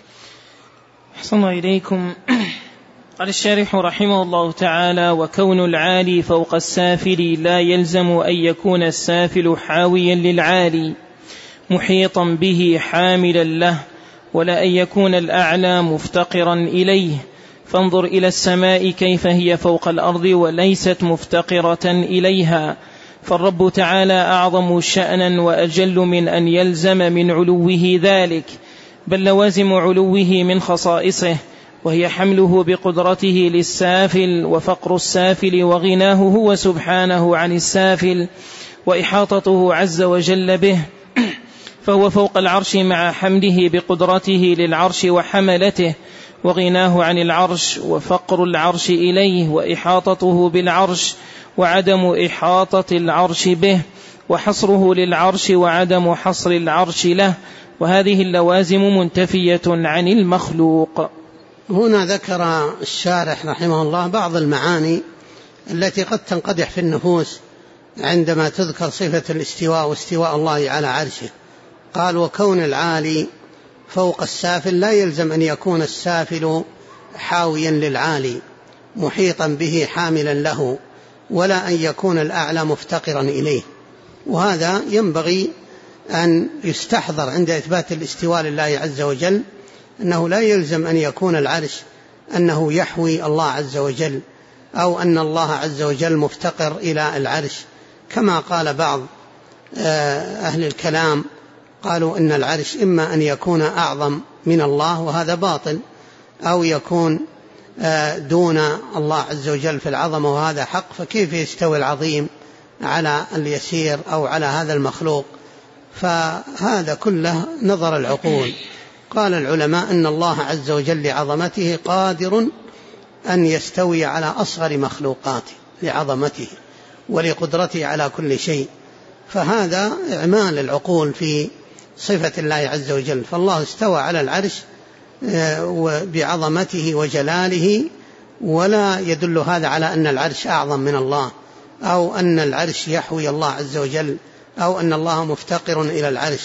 أحسن إليكم. قال الشارح رحمه الله تعالى: وكون العالي فوق السافل لا يلزم أن يكون السافل حاويا للعالي محيطا به حاملا له، ولا أن يكون الأعلى مفتقرا إليه. فانظر إلى السماء كيف هي فوق الأرض وليست مفتقرة إليها، فالرب تعالى أعظم شأنا وأجل من أن يلزم من علوه ذلك، بل لوازم علوه من خصائصه، وهي حمله بقدرته للسافل وفقر السافل وغناه هو سبحانه عن السافل وإحاطته عز وجل به، فهو فوق العرش مع حمله بقدرته للعرش وحملته، وغناه عن العرش وفقر العرش إليه وإحاطته بالعرش وعدم إحاطة العرش به، وحصره للعرش وعدم حصر العرش له، وهذه اللوازم منتفية عن المخلوق. هنا ذكر الشارح رحمه الله بعض المعاني التي قد تنقدح في النفوس عندما تذكر صفة الاستواء واستواء الله على عرشه. قال: وكون العالي فوق السافل لا يلزم أن يكون السافل حاويا للعالي محيطا به حاملا له، ولا أن يكون الأعلى مفتقرا إليه. وهذا ينبغي أن يستحضر عند إثبات الاستواء لله عز وجل، أنه لا يلزم أن يكون العرش أنه يحوي الله عز وجل، أو أن الله عز وجل مفتقر إلى العرش، كما قال بعض أهل الكلام، قالوا إن العرش إما أن يكون أعظم من الله وهذا باطل، أو يكون دون الله عز وجل في العظمة وهذا حق، فكيف يستوي العظيم على اليسير أو على هذا المخلوق؟ فهذا كله نظر العقول. قال العلماء أن الله عز وجل لعظمته قادر أن يستوي على أصغر مخلوقاته لعظمته ولقدرته على كل شيء، فهذا إعمال العقول في صفة الله عز وجل. فالله استوى على العرش بعظمته وجلاله، ولا يدل هذا على أن العرش أعظم من الله، أو أن العرش يحوي الله عز وجل، أو أن الله مفتقر إلى العرش.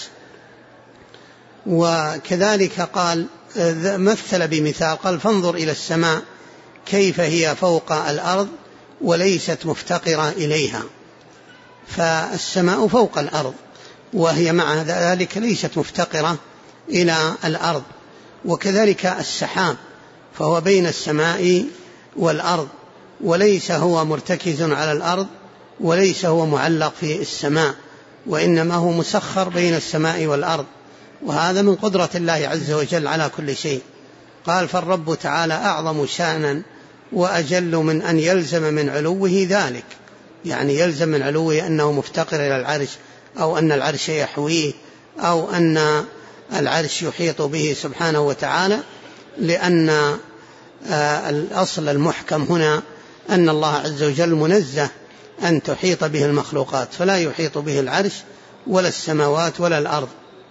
وكذلك قال مثل بمثال، قال: فانظر إلى السماء كيف هي فوق الأرض وليست مفتقرة إليها. فالسماء فوق الأرض وهي مع ذلك ليست مفتقرة إلى الأرض. وكذلك السحاب فهو بين السماء والأرض، وليس هو مرتكز على الأرض، وليس هو معلق في السماء، وإنما هو مسخر بين السماء والأرض، وهذا من قدرة الله عز وجل على كل شيء. قال: فالرب تعالى أعظم شأنا وأجل من أن يلزم من علوه ذلك، يعني يلزم من علوه أنه مفتقر إلى العرش، أو أن العرش يحويه أو أن العرش يحيط به سبحانه وتعالى، لأن الأصل المحكم هنا أن الله عز وجل منزه أن تحيط به المخلوقات، فلا يحيط به العرش ولا السماوات ولا الأرض.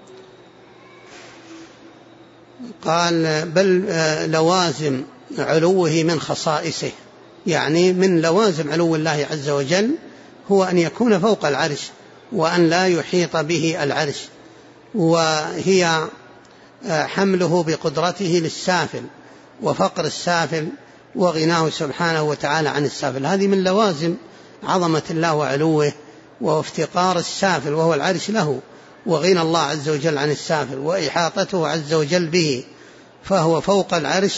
قال بل لوازم علوه من خصائصه، يعني من لوازم علو الله عز وجل هو أن يكون فوق العرش وأن لا يحيط به العرش، وهي حمله بقدرته للسافل وفقر السافل وغناه سبحانه وتعالى عن السافل. هذه من لوازم عظمة الله وعلوه، وافتقار السافل وهو العرش له، وغنى الله عز وجل عن السافل، وإحاطته عز وجل به، فهو فوق العرش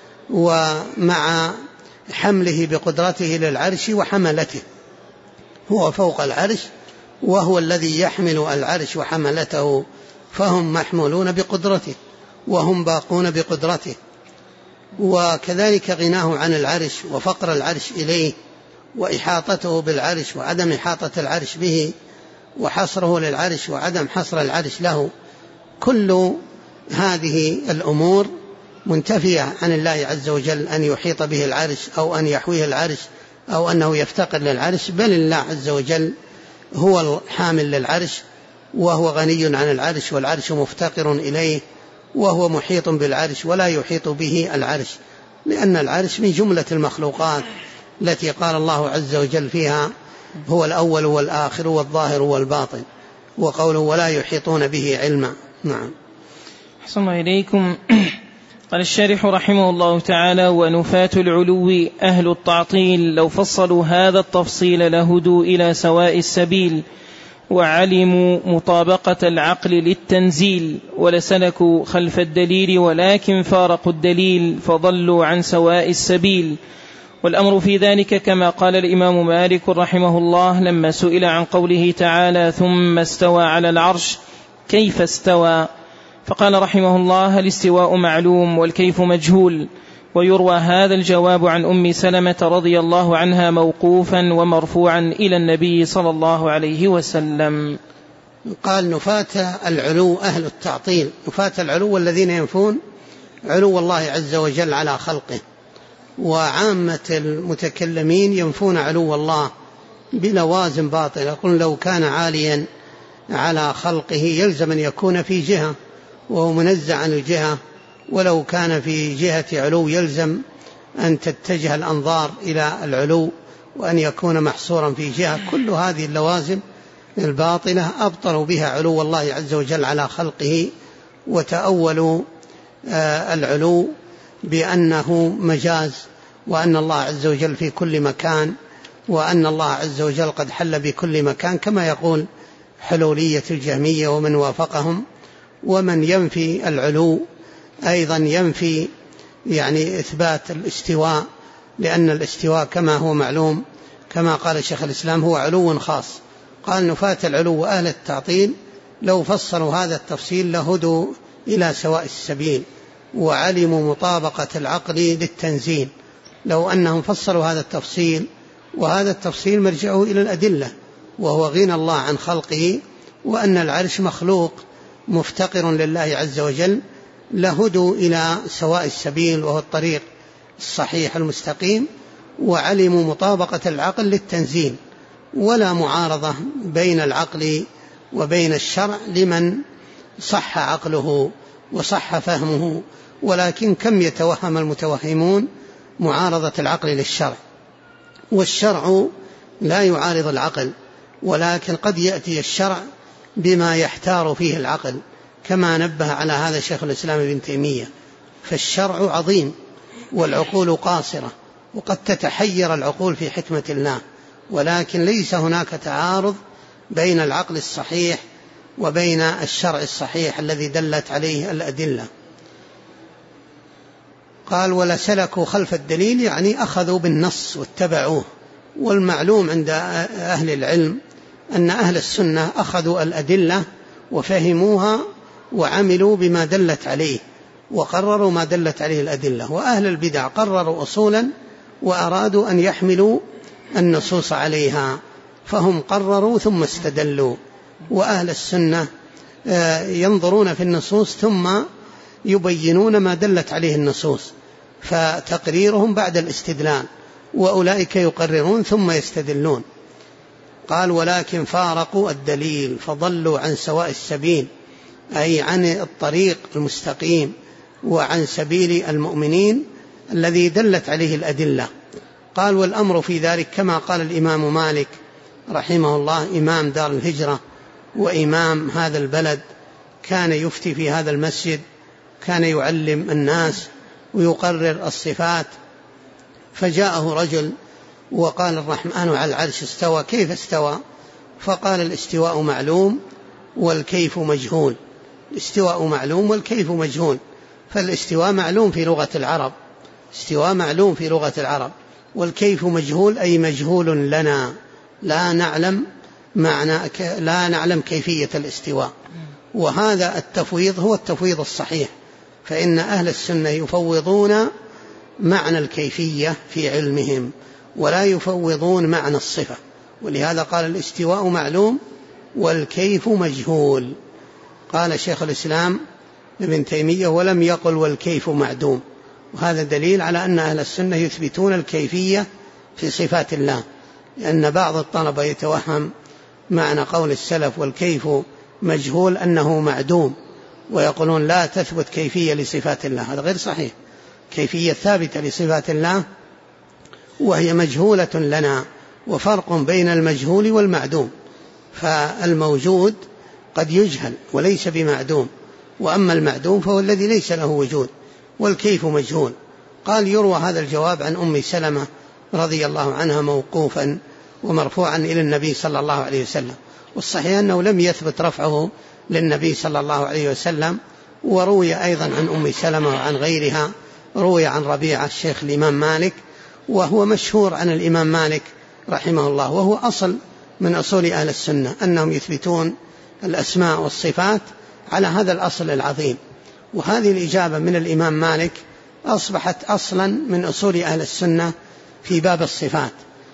ومع حمله بقدرته للعرش وحملته. هو فوق العرش وهو الذي يحمل العرش وحملته، فهم محمولون بقدرته وهم باقون بقدرته. وكذلك غناه عن العرش وفقر العرش إليه وإحاطته بالعرش وعدم إحاطة العرش به وحصره للعرش وعدم حصر العرش له، كل هذه الأمور منتفية عن الله عز وجل أن يحيط به العرش أو أن يحويه العرش أو أنه يفتقر للعرش، بل الله عز وجل هو الحامل للعرش وهو غني عن العرش والعرش مفتقر إليه، وهو محيط بالعرش ولا يحيط به العرش، لأن العرش من جملة المخلوقات التي قال الله عز وجل فيها هو الأول والآخر والظاهر والباطن، وقوله ولا يحيطون به علما. نعم. أحسن الله إليكم. قال الشارح رحمه الله تعالى: ونفاة العلو أهل التعطيل لو فصلوا هذا التفصيل لهدوا إلى سواء السبيل وعلموا مطابقة العقل للتنزيل ولسلكوا خلف الدليل، ولكن فارقوا الدليل فضلوا عن سواء السبيل. والأمر في ذلك كما قال الإمام مالك رحمه الله لما سئل عن قوله تعالى: ثم استوى على العرش كيف استوى؟ فقال رحمه الله: الاستواء معلوم والكيف مجهول. ويروى هذا الجواب عن أم سلمة رضي الله عنها موقوفا ومرفوعا إلى النبي صلى الله عليه وسلم. قال نفاة العلو أهل التعطيل، نفاة العلو الذين ينفون علو الله عز وجل على خلقه، وعامة المتكلمين ينفون علو الله بلوازم باطلة. يقول لو كان عاليا على خلقه يلزم أن يكون في جهة وهو منزع عن الجهة، ولو كان في جهة علو يلزم أن تتجه الأنظار إلى العلو وأن يكون محصورا في جهة. كل هذه اللوازم الباطلة أبطلوا بها علو الله عز وجل على خلقه، وتأولوا العلو بأنه مجاز، وأن الله عز وجل في كل مكان، وأن الله عز وجل قد حل بكل مكان، كما يقول حلولية الجهمية ومن وافقهم. ومن ينفي العلو أيضا ينفي يعني إثبات الاستواء، لأن الاستواء كما هو معلوم كما قال شيخ الإسلام هو علو خاص. قال نفاة العلو أهل التعطيل لو فصلوا هذا التفصيل لهدوا إلى سواء السبيل وعلموا مطابقة العقل للتنزيل. لو أنهم فصلوا هذا التفصيل، وهذا التفصيل مرجعه إلى الأدلة، وهو غنى الله عن خلقه وأن العرش مخلوق مفتقر لله عز وجل، لهدوا إلى سواء السبيل وهو الطريق الصحيح المستقيم، وعلموا مطابقة العقل للتنزيل، ولا معارضة بين العقل وبين الشرع لمن صح عقله وصح فهمه. ولكن كم يتوهم المتوهمون معارضة العقل للشرع، والشرع لا يعارض العقل، ولكن قد يأتي الشرع بما يحتار فيه العقل، كما نبه على هذا شيخ الإسلام ابن تيمية. فالشرع عظيم والعقول قاصرة، وقد تتحير العقول في حكمة الله، ولكن ليس هناك تعارض بين العقل الصحيح وبين الشرع الصحيح الذي دلت عليه الأدلة. قال ولسلكوا خلف الدليل، يعني أخذوا بالنص واتبعوه. والمعلوم عند أهل العلم أن أهل السنة أخذوا الأدلة وفهموها وعملوا بما دلت عليه وقرروا ما دلت عليه الأدلة، وأهل البدع قرروا أصولا وأرادوا أن يحملوا النصوص عليها، فهم قرروا ثم استدلوا، وأهل السنة ينظرون في النصوص ثم يبينون ما دلت عليه النصوص، فتقريرهم بعد الاستدلال، وأولئك يقررون ثم يستدلون. قال ولكن فارقوا الدليل فضلوا عن سواء السبيل، أي عن الطريق المستقيم وعن سبيل المؤمنين الذي دلت عليه الأدلة. قال والأمر في ذلك كما قال الإمام مالك رحمه الله، إمام دار الهجرة وإمام هذا البلد، كان يفتي في هذا المسجد، كان يعلم الناس ويقرر الصفات. فجاءه رجل وقال الرحمن على العرش استوى، كيف استوى؟ فقال الاستواء معلوم والكيف مجهول. الاستواء معلوم والكيف مجهول، فالاستواء معلوم في لغة العرب، استواء معلوم في لغة العرب، والكيف مجهول أي مجهول لنا، لا نعلم كيفية الاستواء. وهذا التفويض هو التفويض الصحيح، فإن أهل السنة يفوضون معنى الكيفية في علمهم ولا يفوضون معنى الصفة، ولهذا قال الاستواء معلوم والكيف مجهول. قال شيخ الإسلام ابن تيمية ولم يقل والكيف معدوم، وهذا دليل على أن أهل السنة يثبتون الكيفية في صفات الله، لأن بعض الطلبة يتوهم معنى قول السلف والكيف مجهول أنه معدوم، ويقولون لا تثبت كيفية لصفات الله. هذا غير صحيح، كيفية ثابتة لصفات الله وهي مجهولة لنا، وفرق بين المجهول والمعدوم، فالموجود قد يجهل وليس بمعدوم، وأما المعدوم فهو الذي ليس له وجود، والكيف مجهول. قال يروى هذا الجواب عن أم سلمة رضي الله عنها موقوفا ومرفوعا إلى النبي صلى الله عليه وسلم، والصحيح أنه لم يثبت رفعه للنبي صلى الله عليه وسلم. وروي أيضا عن أم سلمة وعن غيرها، روي عن ربيعة الشيخ الإمام مالك، وهو مشهور عن الإمام مالك رحمه الله، وهو أصل من أصول أهل السنة أنهم يثبتون الأسماء والصفات على هذا الأصل العظيم. وهذه الإجابة من الإمام مالك أصبحت أصلا من أصول أهل السنة في باب الصفات.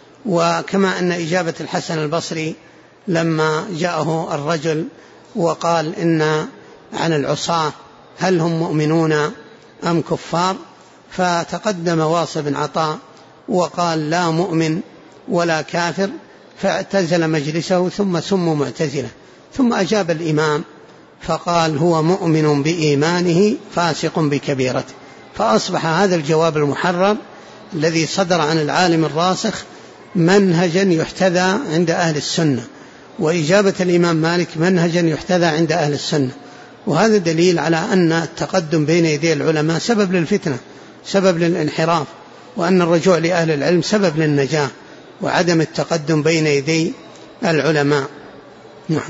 وكما أن إجابة الحسن البصري لما جاءه الرجل وقال إن عن العصاة هل هم مؤمنون أم كفار، فتقدم واصل بن عطاء وقال لا مؤمن ولا كافر، فاعتزل مجلسه ثم سموا معتزلة. ثم أجاب الإمام فقال هو مؤمن بإيمانه فاسق بكبيرته. فأصبح هذا الجواب المحرر الذي صدر عن العالم الراسخ منهجا يحتذى عند أهل السنة، وإجابة الإمام مالك منهجا يحتذى عند أهل السنة. وهذا دليل على أن التقدم بين يدي العلماء سبب للفتنة، سبب للانحراف، وأن الرجوع لأهل العلم سبب للنجاة، وعدم التقدم بين يدي العلماء. نعم.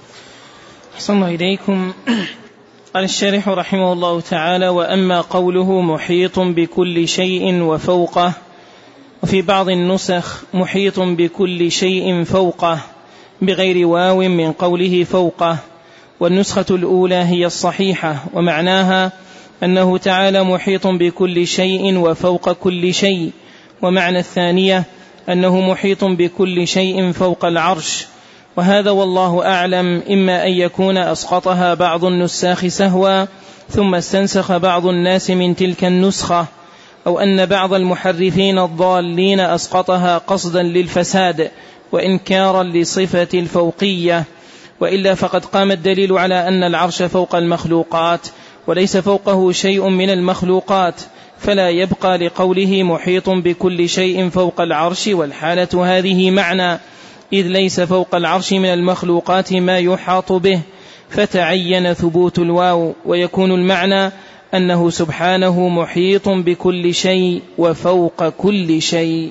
أحسن الله إليكم. قال الشارح رحمه الله تعالى: وأما قوله محيط بكل شيء وفوقه، وفي بعض النسخ محيط بكل شيء فوقه بغير واو من قوله فوقه، والنسخة الأولى هي الصحيحة، ومعناها أنه تعالى محيط بكل شيء وفوق كل شيء، ومعنى الثانية أنه محيط بكل شيء فوق العرش. وهذا والله أعلم إما أن يكون أسقطها بعض النساخ سهوا ثم استنسخ بعض الناس من تلك النسخة، أو أن بعض المحرفين الضالين أسقطها قصدا للفساد وإنكارا لصفة الفوقية، وإلا فقد قام الدليل على أن العرش فوق المخلوقات وليس فوقه شيء من المخلوقات، فلا يبقى لقوله محيط بكل شيء فوق العرش والحالة هذه معنى، إذ ليس فوق العرش من المخلوقات ما يحاط به، فتعين ثبوت الواو، ويكون المعنى أنه سبحانه محيط بكل شيء وفوق كل شيء.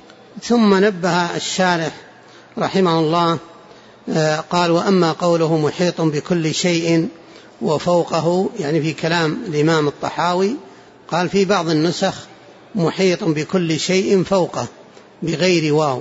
ثم نبه الشارح رحمه الله قال: وأما قوله محيط بكل شيء وفوقه، يعني في كلام الإمام الطحاوي، قال في بعض النسخ محيط بكل شيء فوقه بغير واو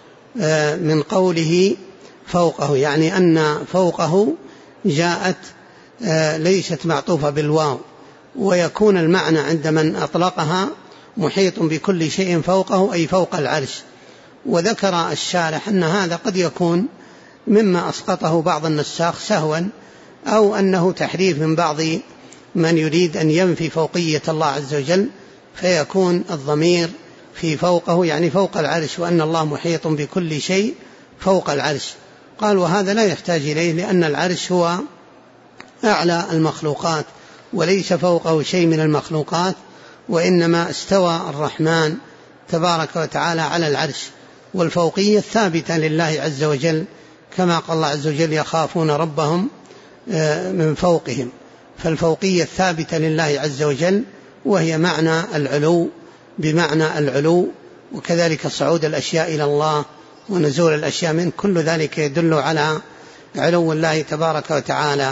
من قوله فوقه، يعني أن فوقه جاءت ليست معطوفة بالواو، ويكون المعنى عند من أطلقها محيط بكل شيء فوقه أي فوق العرش. وذكر الشارح أن هذا قد يكون مما أسقطه بعض النساخ سهوا، أو أنه تحريف من بعض من يريد أن ينفي فوقية الله عز وجل، فيكون الضمير في فوقه يعني فوق العرش، وأن الله محيط بكل شيء فوق العرش. قال وهذا لا يحتاج إليه، لأن العرش هو أعلى المخلوقات وليس فوقه شيء من المخلوقات، وإنما استوى الرحمن تبارك وتعالى على العرش، والفوقية ثابتة لله عز وجل، كما قال الله عز وجل يخافون ربهم من فوقهم، فالفوقية ثابتة لله عز وجل، وهي معنى العلو بمعنى العلو، وكذلك صعود الأشياء إلى الله ونزول الأشياء منه، كل ذلك يدل على علو الله تبارك وتعالى.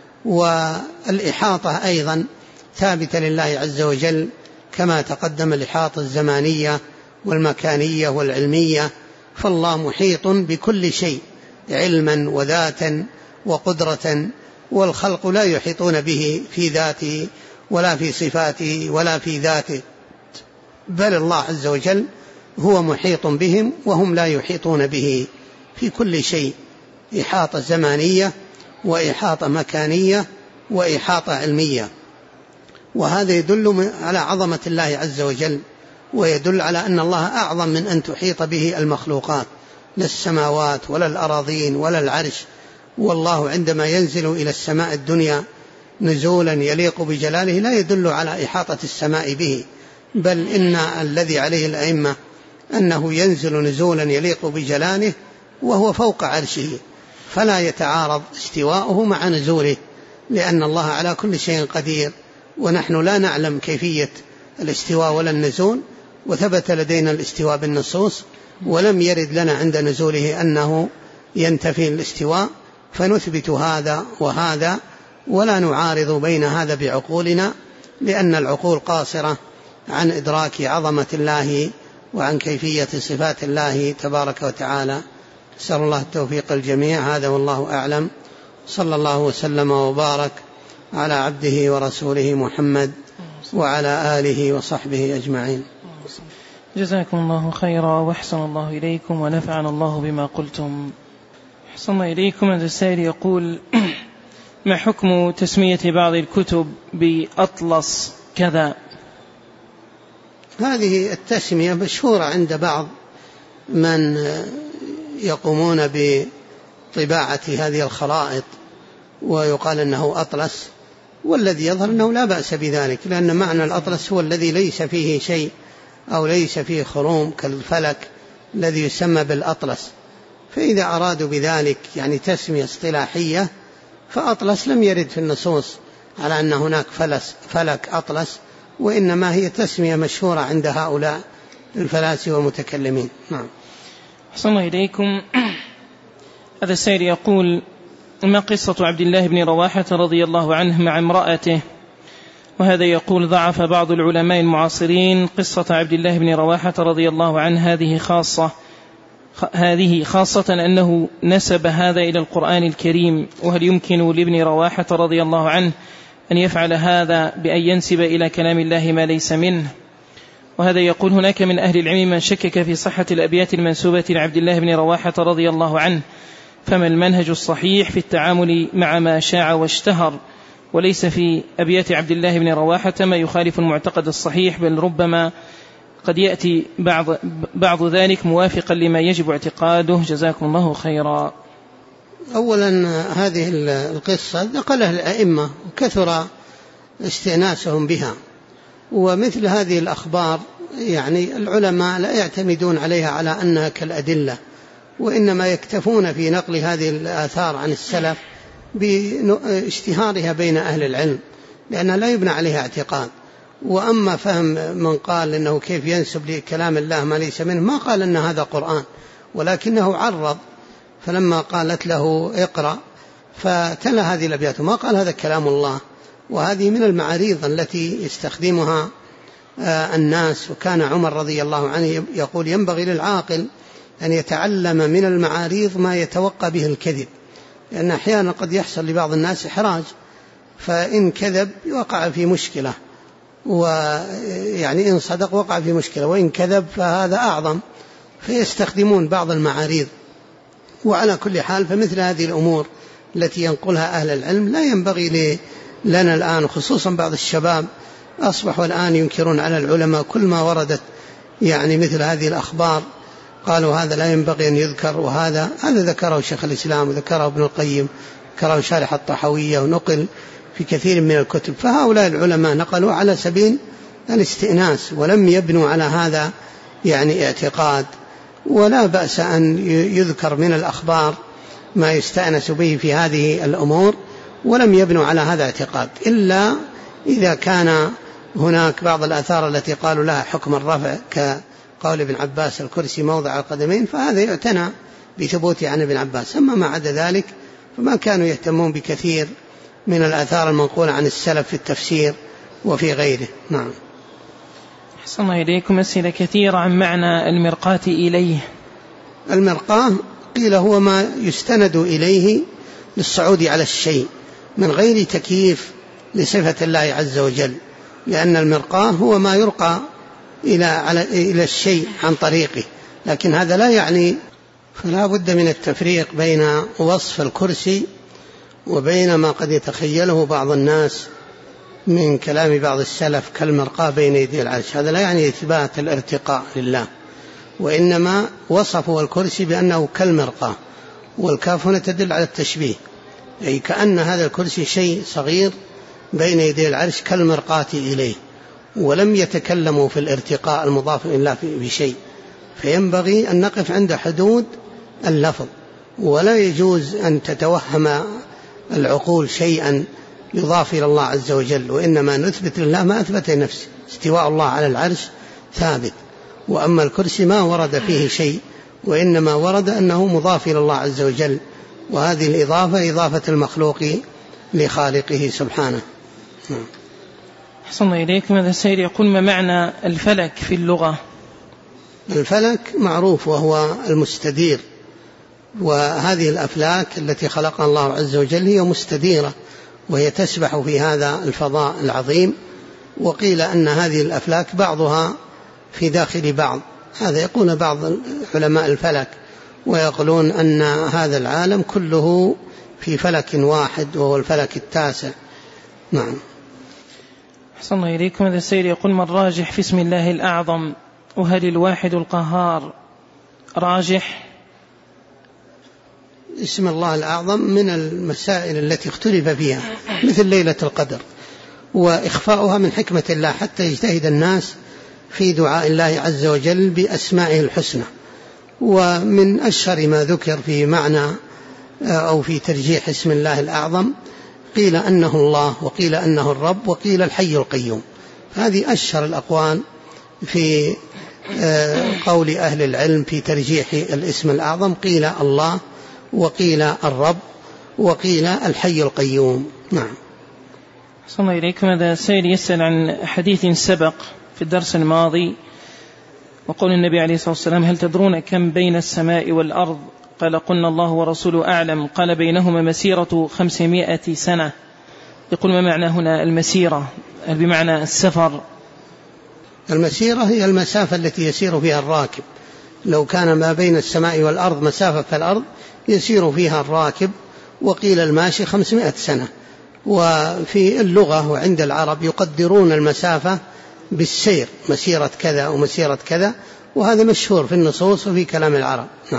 والإحاطة أيضا ثابتة لله عز وجل، كما تقدم الإحاطة الزمانية والمكانية والعلمية، فالله محيط بكل شيء علما وذاتا وقدرة، والخلق لا يحيطون به في ذاته ولا في صفاته ولا في ذاته، بل الله عز وجل هو محيط بهم وهم لا يحيطون به في كل شيء، إحاطة زمانية وإحاطة مكانية وإحاطة علمية. وهذا يدل على عظمة الله عز وجل، ويدل على أن الله أعظم من أن تحيط به المخلوقات، لا السماوات ولا الأراضين ولا العرش. والله عندما ينزل إلى السماء الدنيا نزولا يليق بجلاله لا يدل على إحاطة السماء به، بل إن الذي عليه الأئمة أنه ينزل نزولا يليق بجلاله وهو فوق عرشه، فلا يتعارض استواؤه مع نزوله، لأن الله على كل شيء قدير، ونحن لا نعلم كيفية الاستواء ولا النزول، وثبت لدينا الاستواء بالنصوص، ولم يرد لنا عند نزوله أنه ينتفي الاستواء، فنثبت هذا وهذا ولا نعارض بين هذا بعقولنا، لأن العقول قاصرة عن إدراك عظمة الله وعن كيفية صفات الله تبارك وتعالى. نسأل الله التوفيق الجميع، هذا والله أعلم. صلى الله وسلم وبارك على عبده ورسوله محمد وعلى آله وصحبه أجمعين. جزاكم الله خيرا وأحسن الله إليكم ونفعنا الله بما قلتم. أحسن إليكم. هذا السائل يقول ما حكم تسمية بعض الكتب بأطلس كذا؟ هذه التسمية مشهورة عند بعض من يقومون بطباعة هذه الخرائط، ويقال أنه أطلس، والذي يظهر أنه لا بأس بذلك، لأن معنى الأطلس هو الذي ليس فيه شيء أو ليس فيه خروم كالفلك الذي يسمى بالأطلس. فإذا أرادوا بذلك يعني تسمية اصطلاحية، فأطلس لم يرد في النصوص على أن هناك فلك أطلس، وإنما هي تسمية مشهورة عند هؤلاء الفلاسفة والمتكلمين. نعم. أحسن الله إليكم. هذا السائل يقول ما قصة عبد الله بن رواحة رضي الله عنه مع امرأته؟ وهذا يقول ضعف بعض العلماء المعاصرين قصة عبد الله بن رواحة رضي الله عنه، هذه خاصة أنه نسب هذا إلى القرآن الكريم، وهل يمكن لابن رواحة رضي الله عنه أن يفعل هذا بأن ينسب إلى كلام الله ما ليس منه؟ وهذا يقول هناك من أهل العلم من شكك في صحة الأبيات المنسوبة لعبد الله بن رواحة رضي الله عنه، فما المنهج الصحيح في التعامل مع ما شاع واشتهر، وليس في أبيات عبد الله بن رواحة ما يخالف المعتقد الصحيح، بل ربما قد يأتي بعض ذلك موافقا لما يجب اعتقاده؟ جزاكم الله خيرا. أولا هذه القصة نقلها الأئمة وكثر استئناسهم بها، ومثل هذه الأخبار يعني العلماء لا يعتمدون عليها على أنها كالأدلة، وإنما يكتفون في نقل هذه الآثار عن السلف باشتهارها بين أهل العلم، لأنها لا يبنى عليها اعتقاد. وأما فهم من قال إنه كيف ينسب لكلام الله ما ليس منه، ما قال أن هذا قرآن، ولكنه عرض، فلما قالت له اقرأ فتلا هذه الأبيات، ما قال هذا كلام الله. وهذه من المعاريض التي يستخدمها الناس، وكان عمر رضي الله عنه يقول ينبغي للعاقل أن يتعلم من المعاريض ما يتوقع به الكذب، لأن أحيانا قد يحصل لبعض الناس إحراج، فإن كذب وقع في مشكلة، ويعني إن صدق وقع في مشكلة، وإن كذب فهذا أعظم، فيستخدمون بعض المعاريض وعلى كل حال فمثل هذه الأمور التي ينقلها أهل العلم لا ينبغي لنا الآن، خصوصا بعض الشباب أصبحوا الآن ينكرون على العلماء كل ما وردت يعني مثل هذه الأخبار، قالوا هذا لا ينبغي أن يذكر، وهذا ذكره شيخ الإسلام وذكره ابن القيم، ذكره شارح الطحاوية، ونقل في كثير من الكتب. فهؤلاء العلماء نقلوا على سبيل الاستئناس ولم يبنوا على هذا يعني اعتقاد، ولا بأس أن يذكر من الأخبار ما يستأنس به في هذه الأمور ولم يبنوا على هذا اعتقاد، إلا إذا كان هناك بعض الآثار التي قالوا لها حكم الرفع كقول ابن عباس الكرسي موضع القدمين، فهذا يعتنى بثبوته عن ابن عباس. أما ما عدا ذلك فما كانوا يهتمون بكثير من الآثار المنقولة عن السلف في التفسير وفي غيره. نعم. أحسن الله إليكم. أسئلة كثيرة عن معنى المرقاة إليه. المرقاة قيل هو ما يستند إليه للصعود على الشيء من غير تكييف لصفة الله عز وجل، لأن المرقاة هو ما يرقى إلى الشيء عن طريقه، لكن هذا لا يعني، فلا بد من التفريق بين وصف الكرسي وبين ما قد يتخيله بعض الناس من كلام بعض السلف كالمرقاة بين يدي العرش. هذا لا يعني إثبات الارتقاء لله، وإنما وصفوا الكرسي بأنه كالمرقاة، والكاف هنا تدل على التشبيه، أي كأن هذا الكرسي شيء صغير بين يدي العرش كالمرقاة إليه، ولم يتكلموا في الارتقاء المضاف إلا بشيء. فينبغي أن نقف عند حدود اللفظ، ولا يجوز أن تتوهم العقول شيئا يضاف إلى الله عز وجل، وإنما نثبت لله ما أثبت لنفسه. استواء الله على العرش ثابت، وأما الكرسي ما ورد فيه شيء، وإنما ورد أنه مضاف إلى الله عز وجل، وهذه الإضافة إضافة المخلوق لخالقه سبحانه. أحسن الله إليكم. هذا السائل يقول ما معنى الفلك في اللغة؟ الفلك معروف وهو المستدير، وهذه الأفلاك التي خلقها الله عز وجل هي مستديرة، وهي تسبح في هذا الفضاء العظيم. وقيل أن هذه الأفلاك بعضها في داخل بعض، هذا يقول بعض علماء الفلك، ويقولون أن هذا العالم كله في فلك واحد وهو الفلك التاسع. نعم. أحسن الله إليكم. هذا السائل يقول ما الراجح في اسم الله الأعظم، وهل الواحد القهار راجح؟ اسم الله الأعظم من المسائل التي اختلف فيها، مثل ليلة القدر، وإخفاؤها من حكمة الله حتى يجتهد الناس في دعاء الله عز وجل بأسمائه الحسنى. ومن أشهر ما ذكر في معنى أو في ترجيح اسم الله الأعظم قيل أنه الله، وقيل أنه الرب، وقيل الحي القيوم. هذه أشهر الأقوال في قول أهل العلم في ترجيح الاسم الأعظم، قيل الله، وقيل الرب، وقيل الحي القيوم. نعم. صلى الله إليكم. هذا سائل يسأل عن حديث سبق في الدرس الماضي، وقول النبي عليه الصلاة والسلام هل تدرون كم بين السماء والأرض؟ قال قلنا الله ورسوله أعلم. قال بينهما مسيرة 500 سنة. يقول ما معنى هنا المسيرة؟ هل بمعنى السفر؟ المسيرة هي المسافة التي يسير فيها الراكب، لو كان ما بين السماء والأرض مسافة فالأرض يسير فيها الراكب. وقيل الماشي 500 سنة. وفي اللغة وعند العرب يقدرون المسافة بالسير، مسيرة كذا ومسيرة كذا، وهذا مشهور في النصوص وفي كلام العرب. نعم.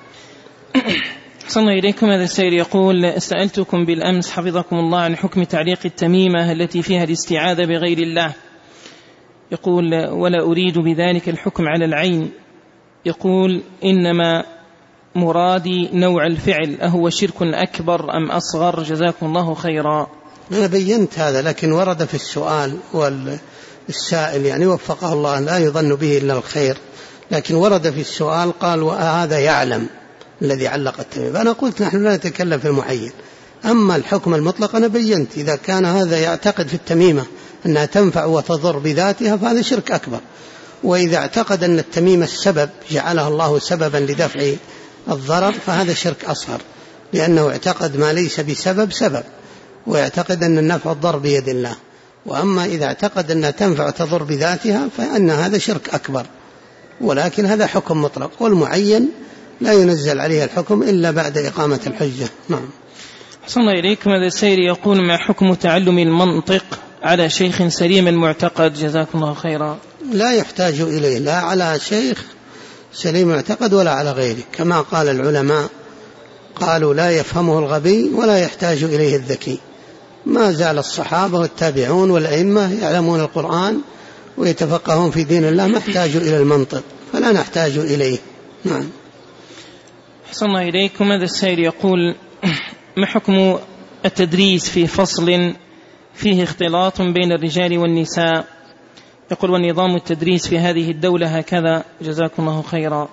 صلى الله إليكم. هذا السائل يقول سألتكم بالأمس حفظكم الله عن حكم تعليق التميمة التي فيها الاستعاذة بغير الله. يقول ولا أريد بذلك الحكم على العين. يقول إنما مرادي نوع الفعل، أهو شرك أكبر أم أصغر؟ جزاكم الله خيرا. أنا بينت هذا، لكن ورد في السؤال والسائل يعني وفقه الله لا يظن به إلا الخير، لكن ورد في السؤال قال وهذا يعلم الذي علق التميمة. أنا قلت نحن لا نتكلم في المعين، أما الحكم المطلق أنا بينت إذا كان هذا يعتقد في التميمة أنها تنفع وتضر بذاتها فهذا شرك أكبر، وإذا اعتقد أن التميمة السبب جعلها الله سببا لدفع الضرر فهذا شرك أصغر، لأنه اعتقد ما ليس بسبب سبب، ويعتقد أن النفع الضر بيد الله. وأما إذا اعتقد أنها تنفع وتضر بذاتها فإن هذا شرك أكبر، ولكن هذا حكم مطلق، والمعين لا ينزل عليه الحكم إلا بعد إقامة الحجة. نعم. أحسن الله إليكم. هذا السائل يقول: ما حكم تعلم المنطق على شيخ سليم المعتقد؟ جزاكم الله خيرا. لا يحتاج إليه، لا على شيخ سليم المعتقد ولا على غيره، كما قال العلماء قالوا: لا يفهمه الغبي ولا يحتاج إليه الذكي. ما زال الصحابة والتابعون والأئمة يعلمون القرآن ويتفقهون في دين الله، ما احتاجوا إلى المنطق، فلا نحتاج إليه. نعم. أحسن الله إليكم. هذا السائل يقول: ما حكم التدريس في فصل فيه اختلاط بين الرجال والنساء؟ يقول: ونظام التدريس في هذه الدولة هكذا، جزاكم الله خيرا.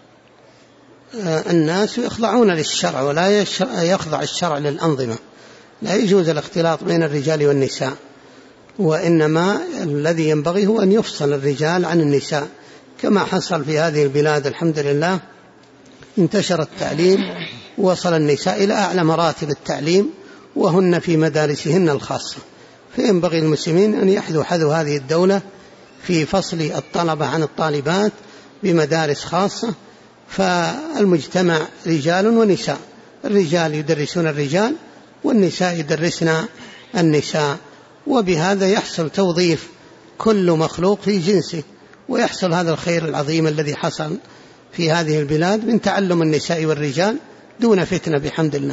الناس يخضعون للشرع ولا يخضع الشرع للأنظمة، لا يجوز الاختلاط بين الرجال والنساء، وإنما الذي ينبغي هو أن يفصل الرجال عن النساء، كما حصل في هذه البلاد الحمد لله. انتشر التعليم، وصل النساء إلى أعلى مراتب التعليم وهن في مدارسهن الخاصة، فينبغي المسلمين أن يحذوا حذو هذه الدولة في فصل الطلبة عن الطالبات بمدارس خاصة. فالمجتمع رجال ونساء، الرجال يدرسون الرجال والنساء يدرسن النساء، وبهذا يحصل توظيف كل مخلوق في جنسه، ويحصل هذا الخير العظيم الذي حصل في هذه البلاد من تعلم النساء والرجال دون فتنة بحمد الله.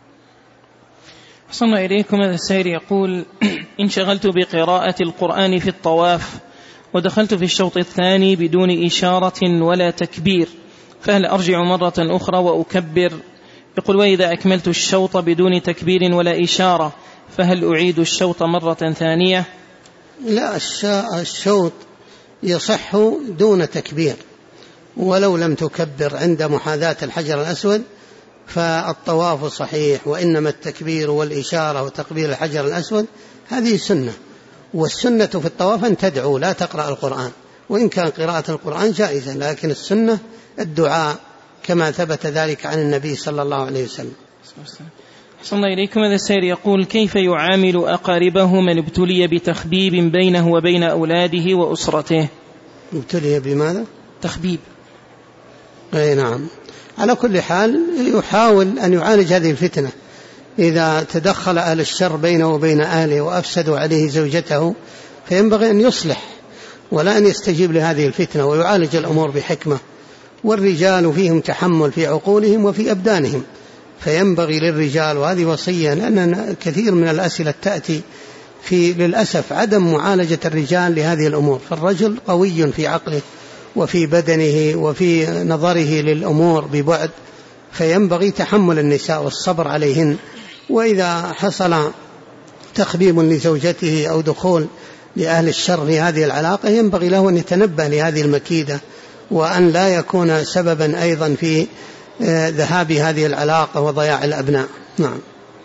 أحسن الله إليكم. هذا السائل يقول: انشغلت بقراءة القرآن في الطواف ودخلت في الشوط الثاني بدون إشارة ولا تكبير، فهل أرجع مرة أخرى وأكبر؟ يقول: وإذا أكملت الشوط بدون تكبير ولا إشارة فهل أعيد الشوط مرة ثانية؟ لا، الشوط يصح دون تكبير، ولو لم تكبر عند محاذاة الحجر الأسود فالطواف صحيح، وإنما التكبير والإشارة وتقبيل الحجر الأسود هذه سنة، والسنة في الطواف أن تدعو لا تقرأ القرآن، وإن كان قراءة القرآن جائزة، لكن السنة الدعاء كما ثبت ذلك عن النبي صلى الله عليه وسلم. أحسن الله إليكم. هذا السائل يقول: كيف يعامل أقاربه من ابتلي بتخبيب بينه وبين أولاده وأسرته؟ ابتلي بماذا؟ تخبيب. أي نعم. على كل حال يحاول أن يعالج هذه الفتنة، إذا تدخل أهل الشر بينه وبين أهله وأفسدوا عليه زوجته فينبغي أن يصلح ولا أن يستجيب لهذه الفتنة، ويعالج الأمور بحكمة. والرجال فيهم تحمل في عقولهم وفي أبدانهم، فينبغي للرجال، وهذه وصية، لأن كثير من الأسئلة تأتي في للأسف عدم معالجة الرجال لهذه الأمور، فالرجل قوي في عقله وفي بدنه وفي نظره للأمور ببعد، فينبغي تحمل النساء والصبر عليهن. وإذا حصل تخبيب لزوجته أو دخول لأهل الشر في هذه العلاقة ينبغي له أن يتنبه لهذه المكيدة، وأن لا يكون سببا أيضا في ذهاب هذه العلاقة وضياع الأبناء. نعم.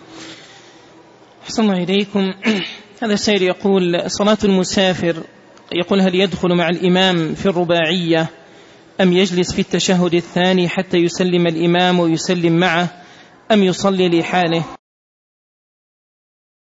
أحسن الله إليكم. هذا السائل يقول: صلاة المسافر، يقول: هل يدخل مع الإمام في الرباعية أم يجلس في التشهد الثاني حتى يسلم الإمام ويسلم معه، أم يصلي لحاله؟